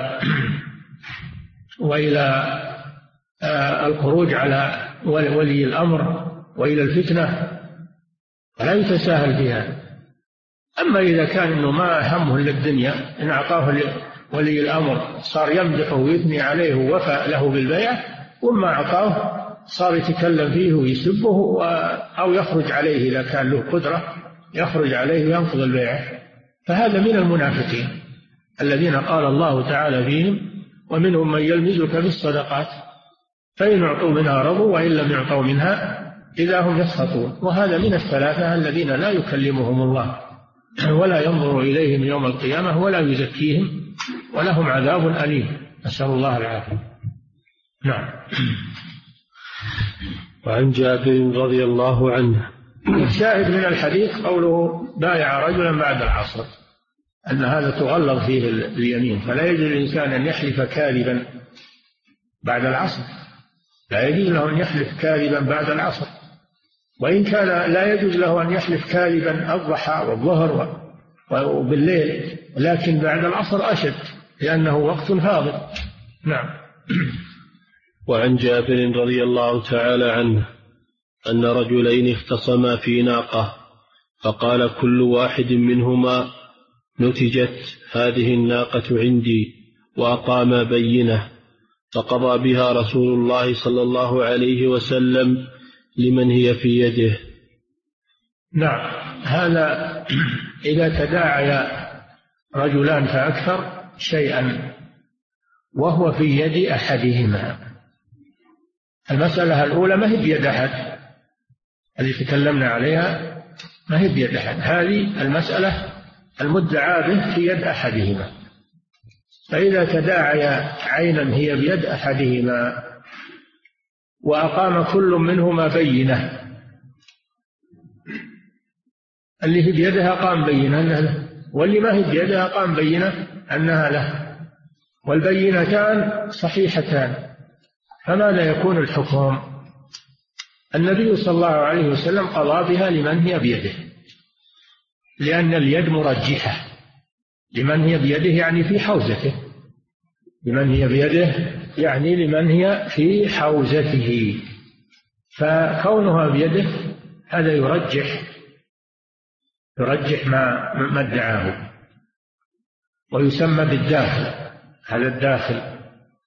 وإلى الخروج على ولي الأمر وإلى الفتنة، فلا يتساهل بها. أما إذا كان إنه ما همه إلا الدنيا، إن أعطاه ولي الأمر صار يمدحه ويثني عليه ووفى له بالبيعة، وما أعطاه صار يتكلم فيه ويسبه أو يخرج عليه إذا كان له قدرة، يخرج عليه وينقض البيعة. فهذا من المنافقين الذين قال الله تعالى فيهم: ومنهم من يلمزك في الصدقات فإن أعطوا منها رضوا وإن لم يعطوا منها إذا هم يسخطون. وهذا من الثلاثة الذين لا يكلمهم الله ولا ينظر إليهم يوم القيامة ولا يزكيهم ولهم عذاب أليم، نسأل الله العافية. نعم. وعن جابر رضي الله عنه الشاهد من الحديث قوله: بايع رجلا بعد العصر، أن هذا تغلظ فيه اليمين، فلا يجوز للإنسان أن يحلف كاذبا بعد العصر، لا يجوز له أن يحلف كاذبا بعد العصر، وإن كان لا يجوز له أن يحلف كاذبا الضحى والظهر وبالليل، لكن بعد العصر أشد لأنه وقت فاضل. نعم. وعن جابر رضي الله تعالى عنه أن رجلين اختصما في ناقة، فقال كل واحد منهما: نتجت هذه الناقة عندي، وأقام بينة، فقضى بها رسول الله صلى الله عليه وسلم لمن هي في يده. نعم، هذا إذا تداعي رجلان فأكثر شيئا وهو في يد أحدهما. المسألة الأولى ما هي بيد أحد، التي تكلمنا عليها ما هي بيد أحد، هذه المسألة المدعى به في يد أحدهما. فإذا تداعي عينا هي بيد أحدهما وأقام كل منهما بينة، اللي في بيدها قام بينة أنها له، واللي ما هي بيدها قام بينة أنها له، والبينتان صحيحتان، فماذا يكون الحكم؟ النبي صلى الله عليه وسلم قضى بها لمن هي بيده، لأن اليد مرجحة. لمن هي بيده يعني في حوزته، لمن هي بيده يعني لمن هي في حوزته، فكونها بيده هذا يرجح ما ادعاه، ويسمى بالداخل. هذا الداخل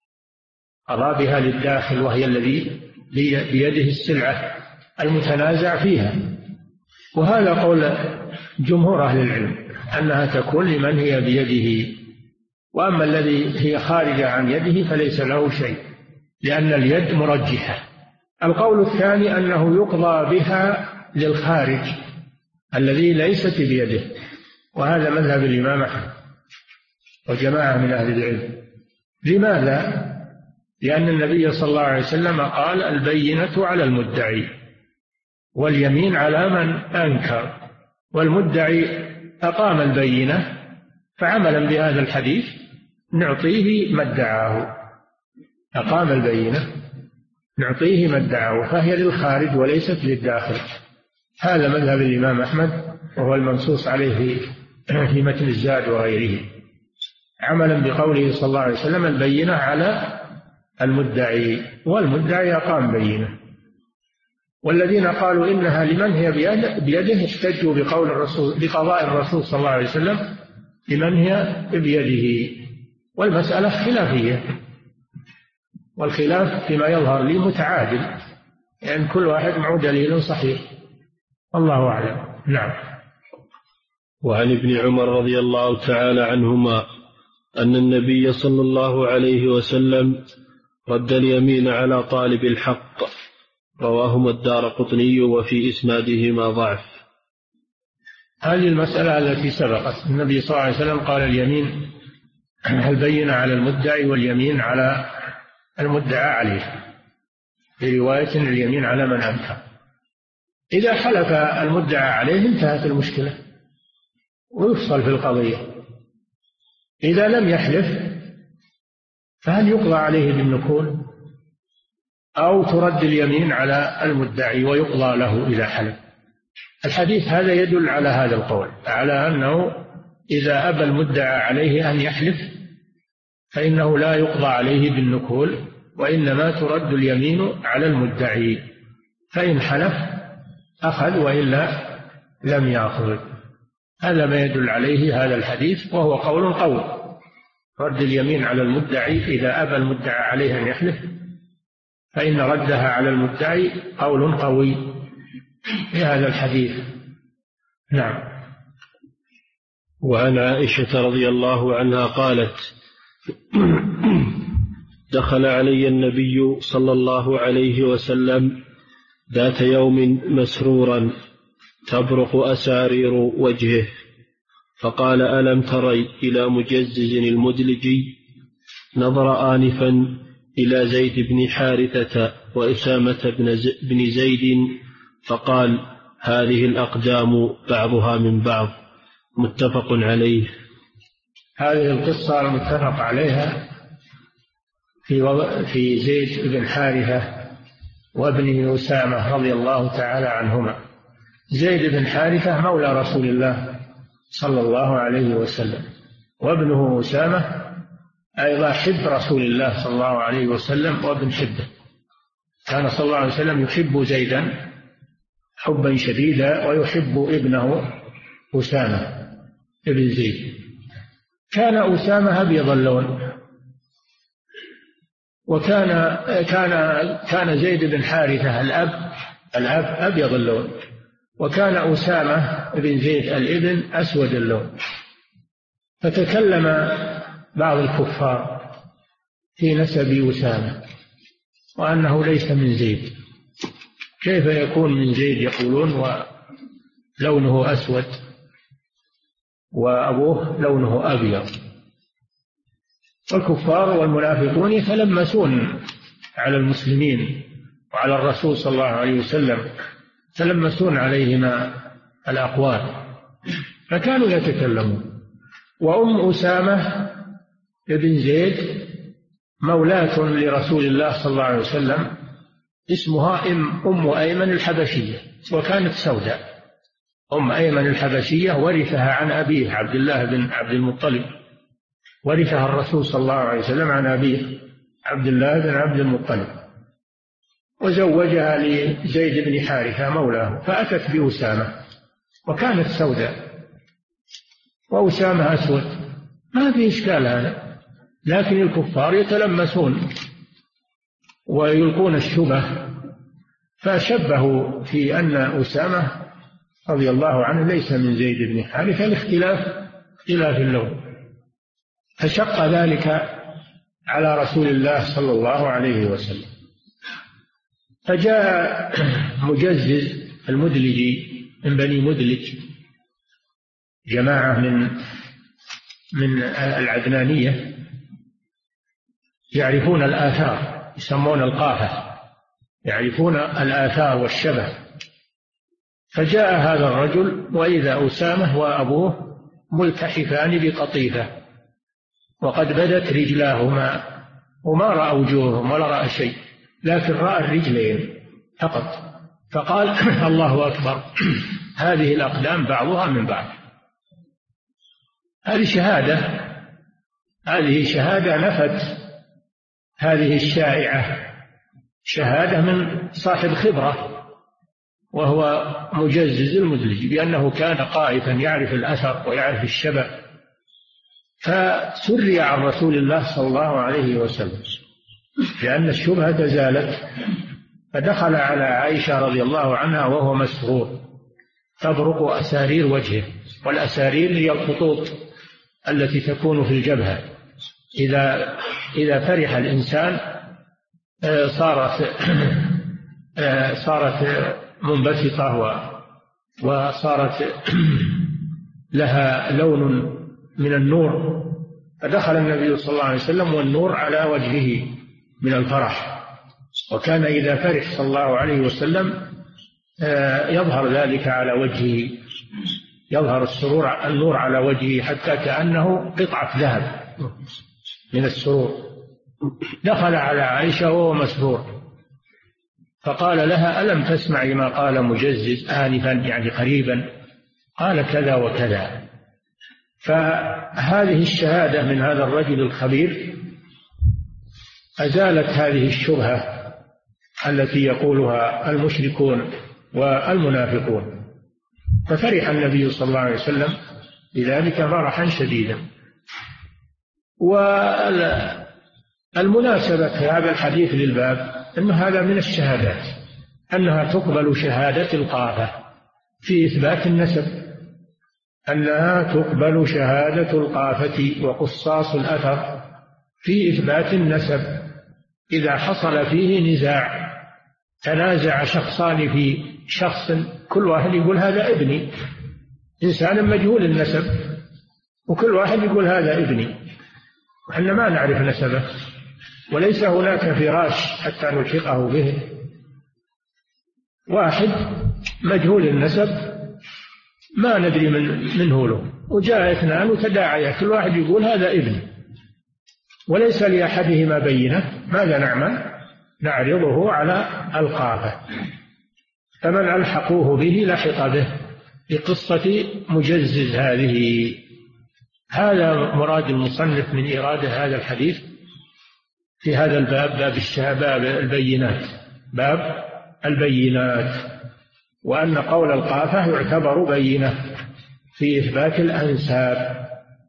قضى بها للداخل، وهي الذي بيده السلعة المتنازع فيها. وهذا قول جمهور أهل العلم أنها تكون لمن هي بيده، وأما الذي هي خارجة عن يده فليس له شيء، لأن اليد مرجحة. القول الثاني أنه يقضى بها للخارج الذي ليست بيده، وهذا مذهب الإمام أحمد وجماعة من أهل العلم. لماذا؟ لأن النبي صلى الله عليه وسلم قال: البينة على المدعي واليمين على من أنكر. والمدعي أقام البينة، فعملا بهذا الحديث نعطيه ما ادعاه. أقام البينة نعطيه ما ادعاه، فهي للخارج وليست للداخل. هذا مذهب الإمام أحمد، وهو المنصوص عليه في متن الزاد وغيره، عملا بقوله صلى الله عليه وسلم: البينة على المدعي والمدعي أقام بينة. والذين قالوا إنها لمن هي بيده احتجوا بقضاء الرسول صلى الله عليه وسلم لمن هي بيده، والمسألة خلافية، والخلاف فيما يظهر لي متعادل، يعني كل واحد معه دليل صحيح، الله أعلم. نعم. وعن ابن عمر رضي الله تعالى عنهما أن النبي صلى الله عليه وسلم رد اليمين على طالب الحق، رواهما الدارقطني وفي إسنادهما ضعف. هذه المسألة التي سبقت، النبي صلى الله عليه وسلم قال: اليمين البينة على المدعي واليمين على المدعى عليه، في رواية اليمين على من أنكر. إذا حلف المدعى عليه انتهت المشكلة ويفصل في القضية. إذا لم يحلف فهل يقضى عليه بالنكول أو ترد اليمين على المدعي ويقضى له إذا حلف؟ الحديث هذا يدل على هذا القول، على أنه إذا أبى المدعى عليه أن يحلف فإنه لا يقضى عليه بالنكول، وإنما ترد اليمين على المدعي، فإن حلف أخذ وإلا لم يأخذ. هذا ما يدل عليه هذا الحديث، وهو قول قوي، رد اليمين على المدعي إذا أبى المدعى عليه أن يحلف، فإن ردها على المدعي قول قوي في هذا الحديث. نعم. وعن عائشة رضي الله عنها قالت: دخل علي النبي صلى الله عليه وسلم ذات يوم مسرورا تبرق أسارير وجهه، فقال: ألم تري إلى مجزز المدلجي؟ نظر آنفا إلى زيد بن حارثة وأسامة بن زيد فقال: هذه الأقدام بعضها من بعض، متفق عليه. هذه القصة المتفق عليها في زيد بن حارثة وابنه أسامة رضي الله تعالى عنهما. زيد بن حارثة مولى رسول الله صلى الله عليه وسلم، وابنه أسامة أيضا حب رسول الله صلى الله عليه وسلم وابن حبه. كان صلى الله عليه وسلم يحب زيدا حبا شديدا ويحب ابنه أسامة ابن زيد. كان أسامة أبيض اللون، وكان زيد بن حارثة الأب الأب أبيض اللون، وكان أسامة بن زيد الابن أسود اللون. فتكلم بعض الكفار في نسب أسامة وأنه ليس من زيد، كيف يكون من زيد يقولون ولونه أسود وأبوه لونه أبيض؟ والكفار والمنافقون يتلمسون على المسلمين وعلى الرسول صلى الله عليه وسلم، يتلمسون عليهما الأقوال، فكانوا يتكلمون. وأم أسامة بن زيد مولاة لرسول الله صلى الله عليه وسلم، اسمها أم أيمن الحبشية، وكانت سوداء. أم أيمن الحبشية ورثها عن أبيه عبد الله بن عبد المطلب، ورثها الرسول صلى الله عليه وسلم عن أبيه عبد الله بن عبد المطلب، وزوجها لزيد بن حارثة مولاه، فأتت بأسامة وكانت سوداء وأسامة أسود، ما في إشكال هذا. لكن الكفار يتلمسون ويلقون الشبه، فشبهوا في أن أسامة رضي الله عنه ليس من زيد بن حارثة لاختلاف اللون، فشق ذلك على رسول الله صلى الله عليه وسلم. فجاء مجزز المدلجي من بني مدلج، جماعة من العدنانية يعرفون الآثار، يسمون القافة، يعرفون الآثار والشبه. فجاء هذا الرجل وإذا أسامة وأبوه ملتحفان بقطيفة وقد بدت رجلاهما، وما رأى وجوههم ولا رأى شيء، لكن رأى الرجلين فقط. فقال الله أكبر، هذه الأقدام بعضها من بعض. هذه شهادة نفت هذه الشائعة، شهادة من صاحب خبرة وهو مجزز المدلج، بأنه كان قائفا يعرف الأثر ويعرف الشبه. فسري عن رسول الله صلى الله عليه وسلم لأن الشبهة زالت، فدخل على عائشة رضي الله عنها وهو مسرور، تبرق أسارير وجهه، والأسارير هي الخطوط التي تكون في الجبهة، إذا فرح الإنسان صارت منبسطة وصارت لها لون من النور. فدخل النبي صلى الله عليه وسلم والنور على وجهه من الفرح، وكان إذا فرح صلى الله عليه وسلم يظهر ذلك على وجهه، يظهر النور على وجهه حتى كأنه قطعة ذهب من السرور. دخل على عائشة وهو مسرور، فقال لها ألم تسمعي ما قال مجزز آنفا، يعني قريبا؟ قال كذا وكذا. فهذه الشهادة من هذا الرجل الخبير أزالت هذه الشبهة التي يقولها المشركون والمنافقون. ففرح النبي صلى الله عليه وسلم بذلك فرحا شديدا. والمناسبة في هذا الحديث للباب أن هذا من الشهادات، أنها تقبل شهادة القافة في إثبات النسب، أنها تقبل شهادة القافة وقصاص الأثر في إثبات النسب إذا حصل فيه نزاع، تنازع شخصان في شخص، كل واحد يقول هذا ابني، إنسان مجهول النسب، وكل واحد يقول هذا ابني، وإحنا ما نعرف نسبه، وليس هناك فراش حتى نلحقه به. واحد مجهول النسب ما ندري منه له، وجاء اثنان وتداعيا، كل واحد يقول هذا ابني، وليس لأحدهما بينة. ماذا نعمل؟ نعرضه على القافة، فمن ألحقوه به لحق به بقصة مجزز هذه. هذا مراد المصنف من إرادة هذا الحديث في هذا الباب، باب البينات، باب البينات، وأن قول القافة يعتبر بينة في إثبات الأنساب.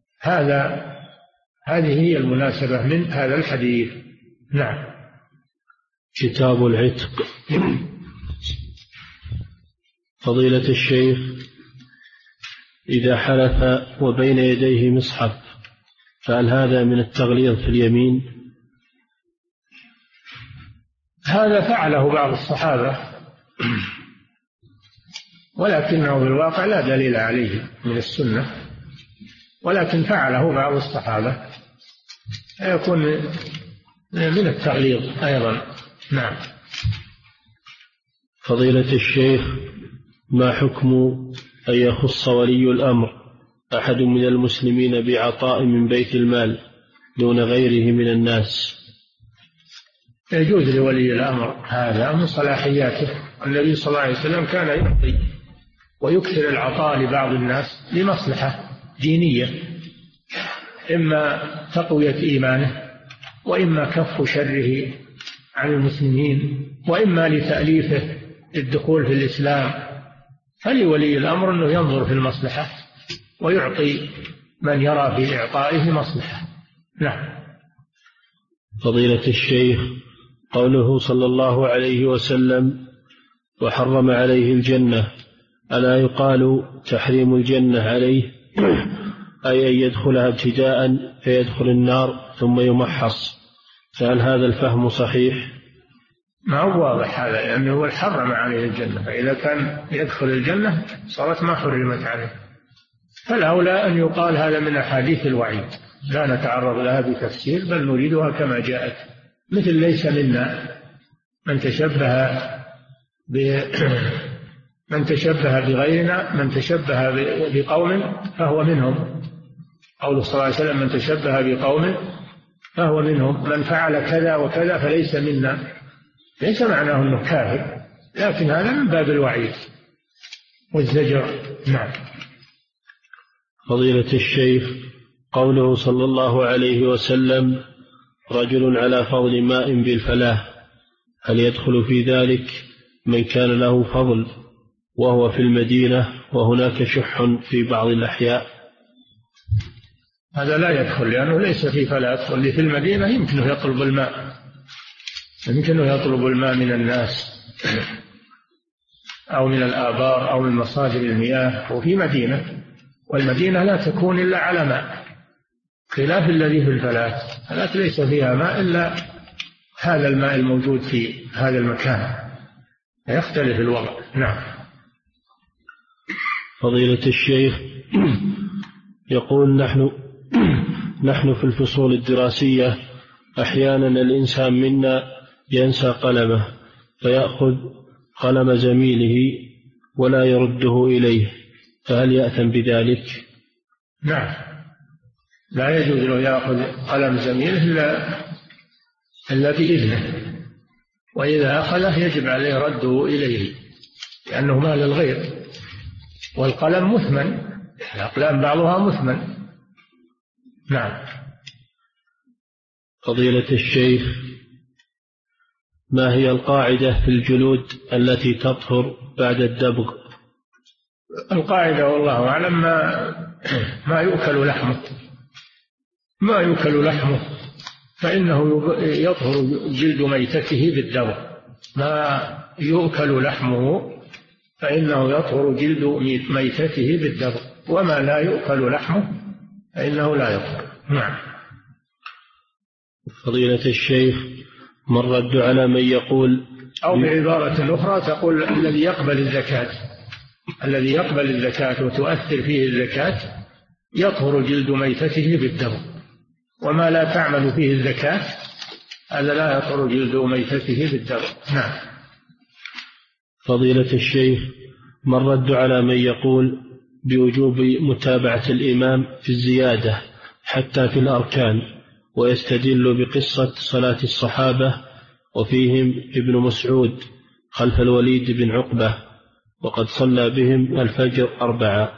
هذه هي المناسبة من هذا الحديث. نعم. كتاب العتق. فضيلة الشيخ، إذا حلف وبين يديه مصحف فهل هذا من التغليظ في اليمين؟ هذا فعله بعض الصحابة، ولكنه في الواقع لا دليل عليه من السنة، ولكن فعله بعض الصحابة يكون من التغليظ أيضا. نعم. فضيلة الشيخ، ما حكم أن يخص ولي الأمر أحد من المسلمين بعطاء من بيت المال دون غيره من الناس؟ يجوز لولي الأمر هذا من صلاحياته. النبي صلى الله عليه وسلم كان يعطي ويكثر العطاء لبعض الناس لمصلحة دينية، إما تقوية إيمانه، وإما كف شره عن المسلمين، وإما لتأليفه الدخول في الإسلام. فلولي الأمر أنه ينظر في المصلحة ويعطي من يرى في إعطائه مصلحة. نعم. فضيلة الشيخ، قوله صلى الله عليه وسلم وحرم عليه الجنة، ألا يقال تحريم الجنة عليه أي أن يدخلها ابتداء فيدخل النار ثم يمحص، فهل هذا الفهم صحيح؟ ما هو واضح هذا، لأنه هو حرم عليه الجنة، فإذا كان يدخل الجنة صارت ما حرمت عليه. فالأولى أن يقال هذا من أحاديث الوعيد، لا نتعرض لها بتفسير، بل نريدها كما جاءت. مثل ليس منا من تشبه بغيرنا، من تشبه بقوم فهو منهم. قوله صلى الله عليه وسلم من تشبه بقوم فهو منهم، من فعل كذا وكذا فليس منا، ليس معناه أنه كافر، لكن هذا من باب الوعيد والزجر. نعم. فضيلة الشيخ، قوله صلى الله عليه وسلم رجل على فضل ماء بالفلاة، هل يدخل في ذلك من كان له فضل وهو في المدينة وهناك شح في بعض الأحياء؟ هذا لا يدخل، لأنه ليس في فلاة، واللي في المدينة يمكنه يطلب الماء من الناس أو من الآبار أو من مصادر المياه، وفي مدينة، والمدينة لا تكون إلا على ماء، خلاف الذي في الفلاة. الفلاة ليس فيها ماء إلا هذا الماء الموجود في هذا المكان، يختلف الوضع. نعم. فضيلة الشيخ، يقول نحن في الفصول الدراسية أحيانا الإنسان منا ينسى قلمه فيأخذ قلم زميله ولا يرده إليه، فهل يأثم بذلك؟ نعم، لا يجوز له يأخذ قلم زميله إلا بإذنه، وإذا أخذه يجب عليه رده إليه، لأنه مال الغير، والقلم مثمن، الأقلام بعضها مثمن. نعم. فضيلة الشيخ، ما هي القاعدة في الجلود التي تطهر بعد الدبغ؟ القاعدة والله أعلم ما يؤكل لحمه فإنه يطهر جلد ميتته بالدبغ، ما يؤكل لحمه فإنه يطهر جلد ميتته بالدبغ، وما لا يؤكل لحمه فإنه لا يطهر. نعم. فضيلة الشيخ، ما الرد على من يقول، أو بعبارة أخرى تقول الذي يقبل الزكاة وتؤثر فيه الزكاة يطهر جلد ميتته بالدبغ، وما لا تعمل فيه الزكاة هذا لا يطهر جلد ميتته بالدبغ. نعم. فضيلة الشيخ، ما الرد على من يقول بوجوب متابعة الإمام في الزيادة حتى في الأركان، ويستدل بقصة صلاة الصحابة وفيهم ابن مسعود خلف الوليد بن عقبة وقد صلى بهم الفجر 4؟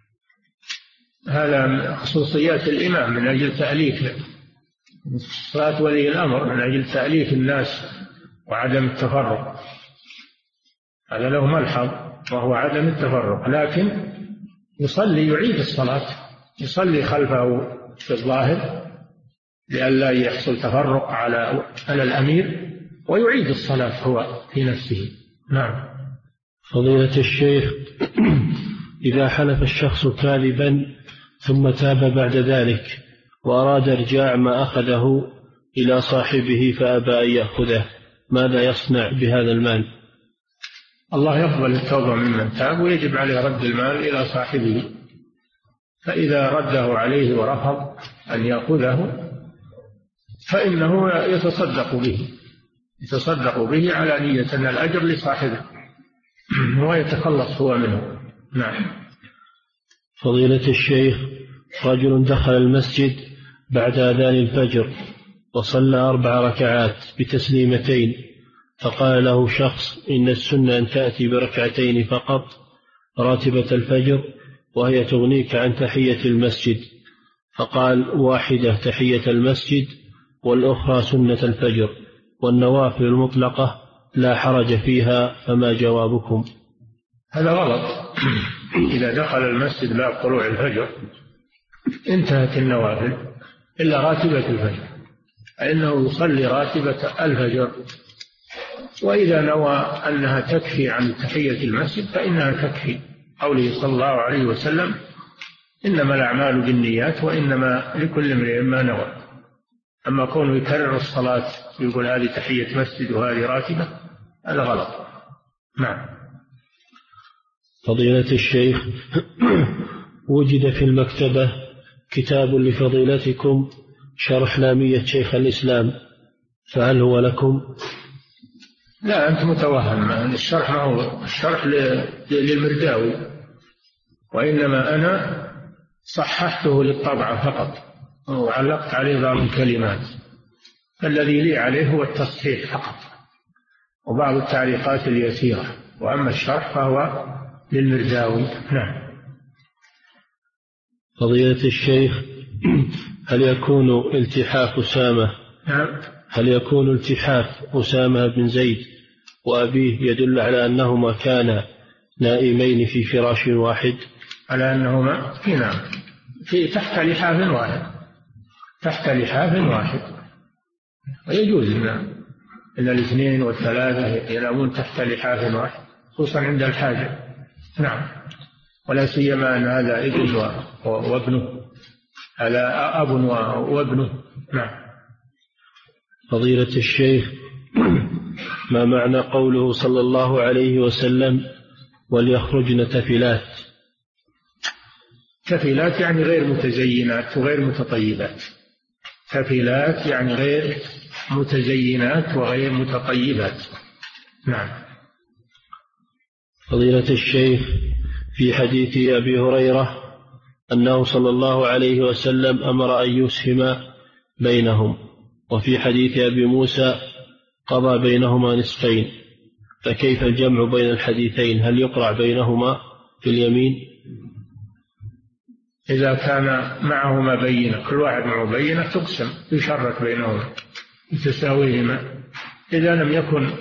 هذا من خصوصيات الإمام من أجل تأليف صلاة ولي الأمر، من أجل تأليف الناس وعدم التفرق، هذا له ملحظ وهو عدم التفرق، لكن يعيد الصلاة، يصلي خلفه في الظاهر لئلا يحصل تفرق على الأمير، ويعيد الصلاة هو في نفسه. نعم. فضيلة الشيخ، إذا حلف الشخص كاذبا ثم تاب بعد ذلك وأراد إرجاع ما أخذه إلى صاحبه فأبى أن يأخذه، ماذا يصنع بهذا المال؟ الله يقبل التوبة ممن تاب، ويجب عليه رد المال إلى صاحبه، فإذا رده عليه ورفض أن يأخذه فإنه يتصدق به على نية أن الأجر لصاحبه ويتخلص هو منه. نعم. فضيلة الشيخ، رجل دخل المسجد بعد أذان الفجر وصلى 4 ركعات بتسليمتين، فقال له شخص إن السنة أن تأتي بركعتين فقط راتبة الفجر وهي تغنيك عن تحية المسجد، فقال 1 تحية المسجد والأخرى سنة الفجر، والنوافل المطلقة لا حرج فيها، فما جوابكم؟ هذا غلط. إذا دخل المسجد بعد طلوع الفجر انتهت النوافل إلا راتبة الفجر، فإنه يصلي راتبة الفجر، وإذا نوى أنها تكفي عن تحية المسجد فإنها تكفي، قوله صلى الله عليه وسلم إنما الأعمال بالنيات وإنما لكل امرئ ما نوى. أما كونه يكرر الصلاة يقول هذه تحية مسجد وهذه راتبة، هذا غلط. نعم. فضيلة الشيخ، وجد في المكتبة كتاب لفضيلتكم شرح لامية شيخ الإسلام، فهل هو لكم؟ لا، أنت متوهم. الشرح ما هو الشرح للمرداوي، وإنما أنا صححته للطبعة فقط وعلقت عليه بعض الكلمات، الذي لي عليه هو التصحيح فقط وبعض التعليقات اليسيرة، وأما الشرح فهو للمرداوي. نعم. فضيلة الشيخ، هل يكون التحاف أسامة هل يكون التحاف أسامة بن زيد وأبيه يدل على أنهما كانا نائمين في فراش واحد؟ على أنهما في تحت لحاف واحد ويجوز إن 2 و3 ينامون تحت لحاف واحد، خصوصا عند الحاجة. نعم. ولا سيما أن هذا ابن وابنه، هذا أب وابنه. نعم. فضيلة الشيخ، ما معنى قوله صلى الله عليه وسلم وليخرجن تفلات؟ تفلات يعني غير متزينات وغير متطيبات. تفلات يعني غير متزينات وغير متطيبات. نعم. فضيلة الشيخ، في حديث أبي هريرة أنه صلى الله عليه وسلم أمر أن يسهم بينهم، وفي حديث أبي موسى قضى بينهما نصفين، فكيف الجمع بين الحديثين؟ هل يقرع بينهما في اليمين؟ إذا كان معهما بينة، كل واحد معه بينة تقسم، يشرك بينهما بتساويهما. إذا لم يكن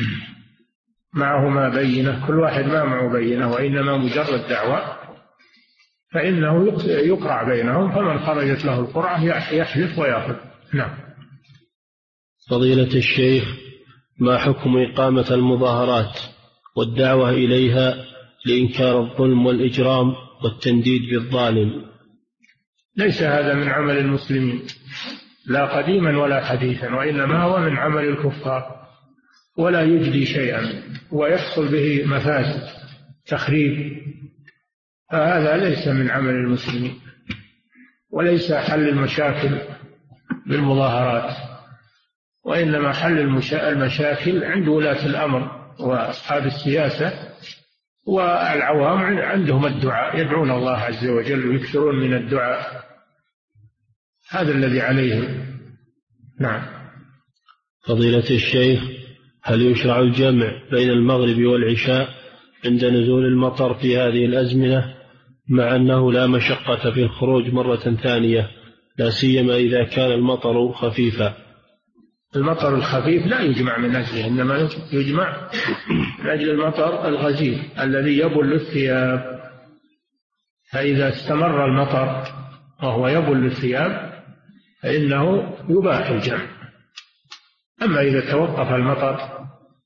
معهما بينة، كل واحد ما معه بينة وإنما مجرد دعوة، فإنه يقرع بينهم، فمن خرجت له القرعة يحلف ويأخذ. نعم. فضيلة الشيخ، ما حكم إقامة المظاهرات والدعوة إليها لإنكار الظلم والإجرام والتنديد بالظالم؟ ليس هذا من عمل المسلمين لا قديما ولا حديثا، وإنما هو من عمل الكفار، ولا يجدي شيئا ويحصل به مفاسد تخريب، فهذا ليس من عمل المسلمين، وليس حل المشاكل بالمظاهرات، وإنما حل المشاكل عند ولاة الأمر وأصحاب السياسة، والعوام عندهم الدعاء، يدعون الله عز وجل ويكثرون من الدعاء، هذا الذي عليهم. نعم. فضيلة الشيخ، هل يشرع الجمع بين المغرب والعشاء عند نزول المطر في هذه الأزمنة، مع أنه لا مشقة في الخروج مرة ثانية، لا سيما إذا كان المطر خفيفا؟ المطر الخفيف لا يجمع من أجله، إنما يجمع من أجل المطر الغزير الذي يبل الثياب، فإذا استمر المطر وهو يبل الثياب فإنه يباح الجمع. أما إذا توقف المطر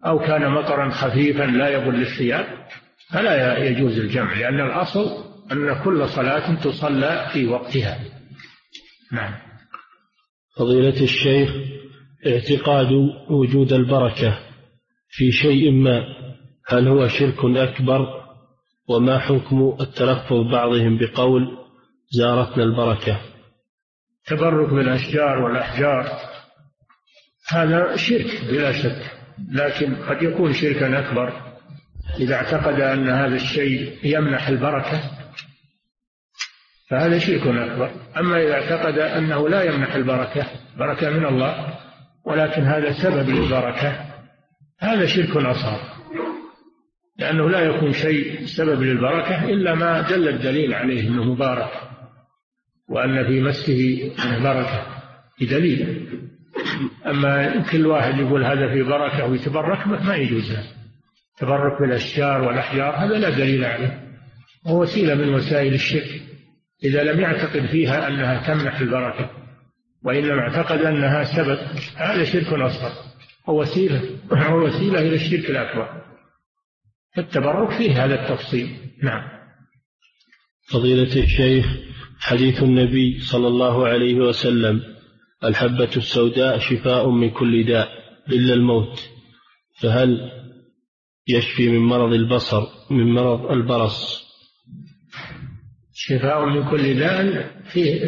أو كان مطرا خفيفا لا يبل الثياب فلا يجوز الجمع، لأن الأصل أن كل صلاة تصلى في وقتها. نعم. فضيلة الشيخ، اعتقاد وجود البركة في شيء ما هل هو شرك أكبر؟ وما حكم التلفظ بعضهم بقول زارتنا البركة؟ تبرك بالأشجار والأحجار هذا شرك بلا شك، لكن قد يكون شركا أكبر إذا اعتقد أن هذا الشيء يمنح البركة فهذا شرك أكبر. أما إذا اعتقد أنه لا يمنح البركة، بركة من الله، ولكن هذا سبب للبركة، هذا شرك أصغر، لأنه لا يكون شيء سبب للبركة إلا ما دل الدليل عليه أنه مبارك وأن في مسه بركة بدليل. أما كل واحد يقول هذا في بركة ويتبرك ما يجوز له. تبرك بالأشجار والأحجار هذا لا دليل عليه، وهو وسيلة من وسائل الشرك إذا لم يعتقد فيها أنها تمنح البركة، وإنما اعتقد أنها سبب، هذا شرك أصغر ووسيلة إلى الشرك الأكبر. فالتبرك فيه هذا التفصيل. نعم. فضيلة الشيخ، حديث النبي صلى الله عليه وسلم الحبة السوداء شفاء من كل داء إلا الموت، فهل يشفي من مرض البصر من مرض البرص؟ شفاء من كل داء فيه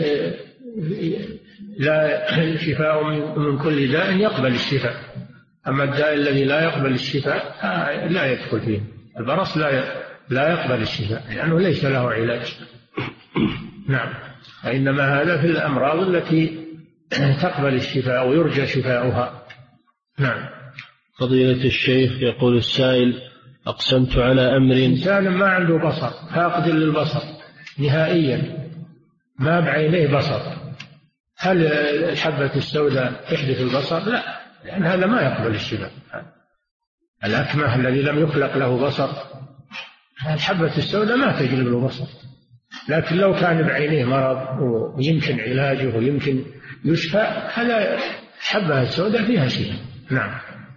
لا شفاء من كل داء يقبل الشفاء، أما الداء الذي لا يقبل الشفاء لا يدخل فيه. البرص لا يقبل الشفاء لأنه ليس له علاج. نعم. وإنما هذا في الأمراض التي تقبل الشفاء ويرجى شفاؤها. نعم. فضيلة الشيخ، يقول السائل أقسمت على أمر. إنسان ما عنده بصر، فاقد للبصر نهائيا، ما بعينيه بصر، هل الحبة السوداء تحدث البصر؟ لا، لأن هذا ما يقبل الشفاء. الأكمه الذي لم يخلق له بصر الحبة السوداء ما تجلب له بصر، لكن لو كان بعينيه مرض ويمكن علاجه ويمكن يشفى هذا الحبة السوداء فيها شفاء. نعم.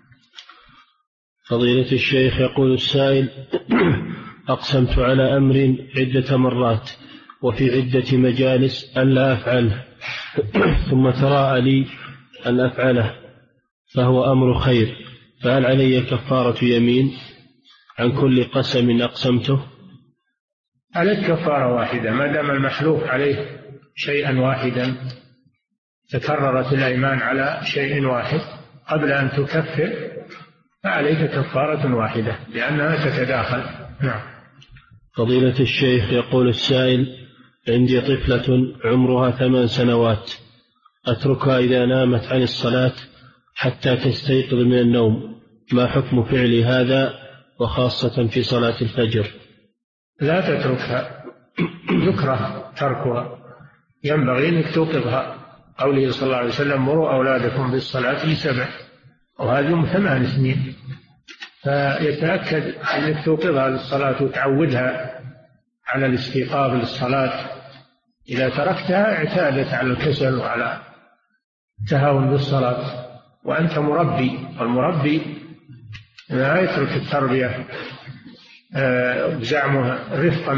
فضيلة الشيخ، يقول السائل أقسمت على أمر عدة مرات وفي عدة مجالس ألا أفعله ثم تراءى لي أن أفعله فهو أمر خير، فهل علي كفارة يمين عن كل قسم أقسمته؟ عليك كفارة واحدة ما دام المحلوف عليه شيئا واحدا، تكررت الأيمان على شيء واحد قبل أن تكفر فعليك كفارة واحدة لأنها تتداخل. نعم. فضيلة الشيخ، يقول السائل عندي طفلة عمرها 8 سنوات أتركها إذا نامت عن الصلاة حتى تستيقظ من النوم، ما حكم فعل هذا وخاصة في صلاة الفجر؟ لا تتركها، يكره تركها، ينبغي أنك توقظها. قوله صلى الله عليه وسلم مروا أولادكم بالصلاة ل7 وهذه 8 سنين، فيتأكد أنك توقظها للصلاة وتعودها على الاستيقاظ للصلاة. إذا تركتها اعتادت على الكسل وعلى التهاون بالصلاة، وأنت مربي، والمربي لا يترك التربية بزعمه رفقا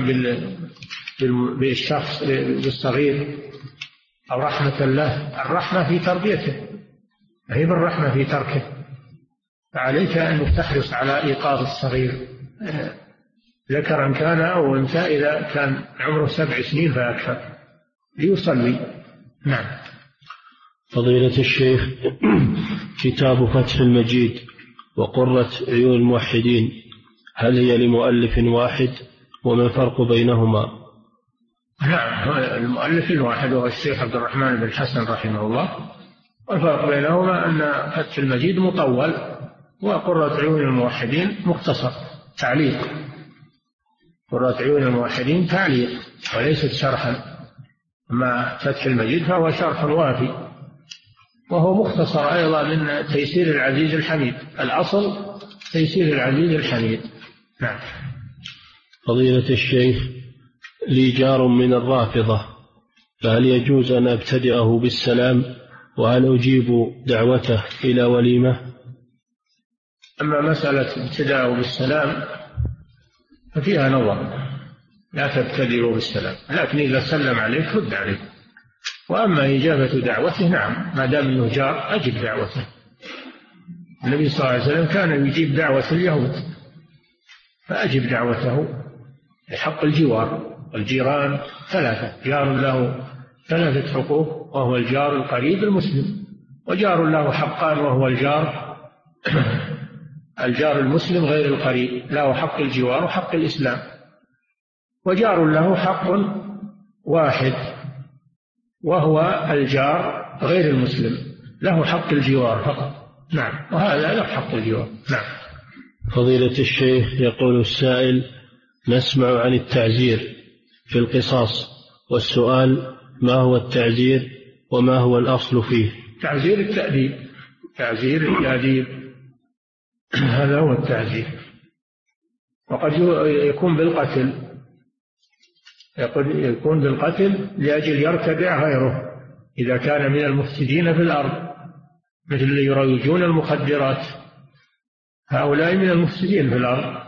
بالشخص بالصغير أو رحمة الله. الرحمة في تربيته، هي بالرحمة في تركه، فعليك أن تحرص على إيقاظ الصغير ذكرا كان أو أنثى إذا كان عمره 7 سنين فأكثر ليصلي. نعم. فضيلة الشيخ، كتاب فتح المجيد وقرة عيون الموحدين هل هي لمؤلف واحد وما الفرق بينهما؟ نعم، المؤلف الواحد هو الشيخ عبد الرحمن بن حسن رحمه الله، والفرق بينهما أن فتح المجيد مطول وقرة عيون الموحدين مختصر تعليق. قرة عيون الموحدين تعليق وليست شرحا، أما فتح المجيد فهو شرح وافي وهو مختصر أيضا من تيسير العزيز الحميد، الأصل تيسير العزيز الحميد. نعم. فضيلة الشيخ، لي جار من الرافضة، فهل يجوز أن أبتدئه بالسلام وهل أجيب دعوته إلى وليمة؟ أما مسألة ابتداء بالسلام ففيها نظر، لا تبتدئوا بالسلام، لكن إذا سلم عليك رد عليه. وأما إجابة دعوته نعم، ما دام أنه جار أجب دعوته. النبي صلى الله عليه وسلم كان يجيب دعوة اليهود، فأجب دعوته بحق الجوار. الجيران ثلاثة، جار له 3 حقوق، وهو الجار القريب المسلم، وجار له حقان، وهو الجار المسلم غير القريب، له حق الجوار وحق الإسلام. وجار له حق واحد، وهو الجار غير المسلم، له حق الجوار فقط. نعم، وهذا له حق الجوار. نعم. فضيلة الشيخ، يقول السائل: نسمع عن التعزير في القصاص، والسؤال: ما هو التعزير وما هو الأصل فيه؟ تعزير التأديب، تعزير التأديب هذا هو التعزير. وقد يكون بالقتل، يكون بالقتل لأجل يرتدع غيره إذا كان من المفسدين في الأرض، مثل اللي يروجون المخدرات، هؤلاء من المفسدين في الأرض،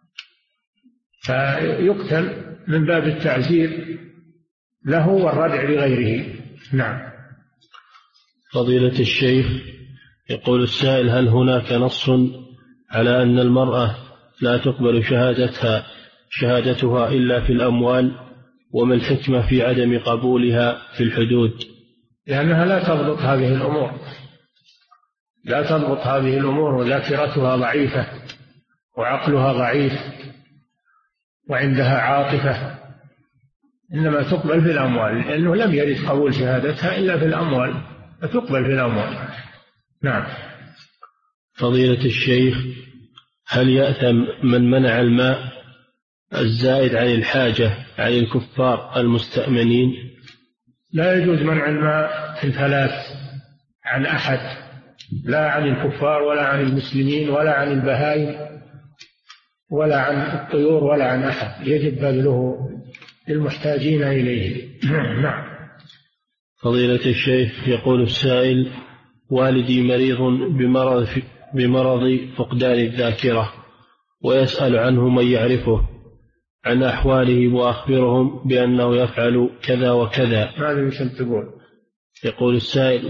فيقتل من باب التعزير له والردع لغيره. نعم. فضيلة الشيخ، يقول السائل: هل هناك نص على أن المرأة لا تقبل شهادتها إلا في الأموال؟ وما الحكمة في عدم قبولها في الحدود؟ لأنها لا تضبط هذه الأمور، لا تضبط هذه الأمور، وذاكرتها ضعيفة وعقلها ضعيف وعندها عاطفة، إنما تقبل في الأموال، لأنه لم يرد قبول شهادتها إلا في الأموال، فتقبل في الأموال. نعم. فضيلة الشيخ، هل يأثم من منع الماء الزائد عن الحاجة عن الكفار المستأمنين؟ لا يجوز منع الماء في الفلاة عن أحد، لا عن الكفار ولا عن المسلمين ولا عن البهائم ولا عن الطيور ولا عن أحد، يجب بذله للمحتاجين إليه. نعم. فضيلة الشيخ، يقول السائل: والدي مريض بمرض فقدان الذاكرة، ويسأل عنه من يعرفه عن أحواله وأخبرهم بأنه يفعل كذا وكذا. ماذا يمكن تقول؟ يقول السائل: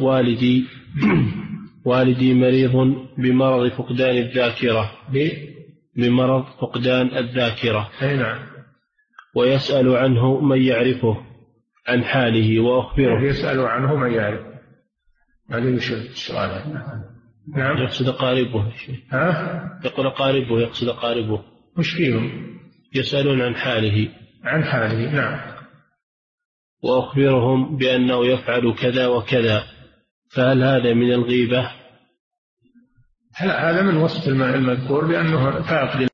والدي مريض بمرض فقدان الذاكرة، بمرض فقدان الذاكرة. نعم. ويسأل عنه من يعرفه عن حاله وأخبره. يسأل عنه من يعرفه، هذا السؤال. نعم. يقصد قاربه. يقول قاربه، يقصد قاربه. وش فيهم؟ يسألون عن حاله. عن حاله. نعم. وأخبرهم بأنه يفعل كذا وكذا، فهل هذا من الغيبة؟ هذا من وصف المذكور بأنه فاقد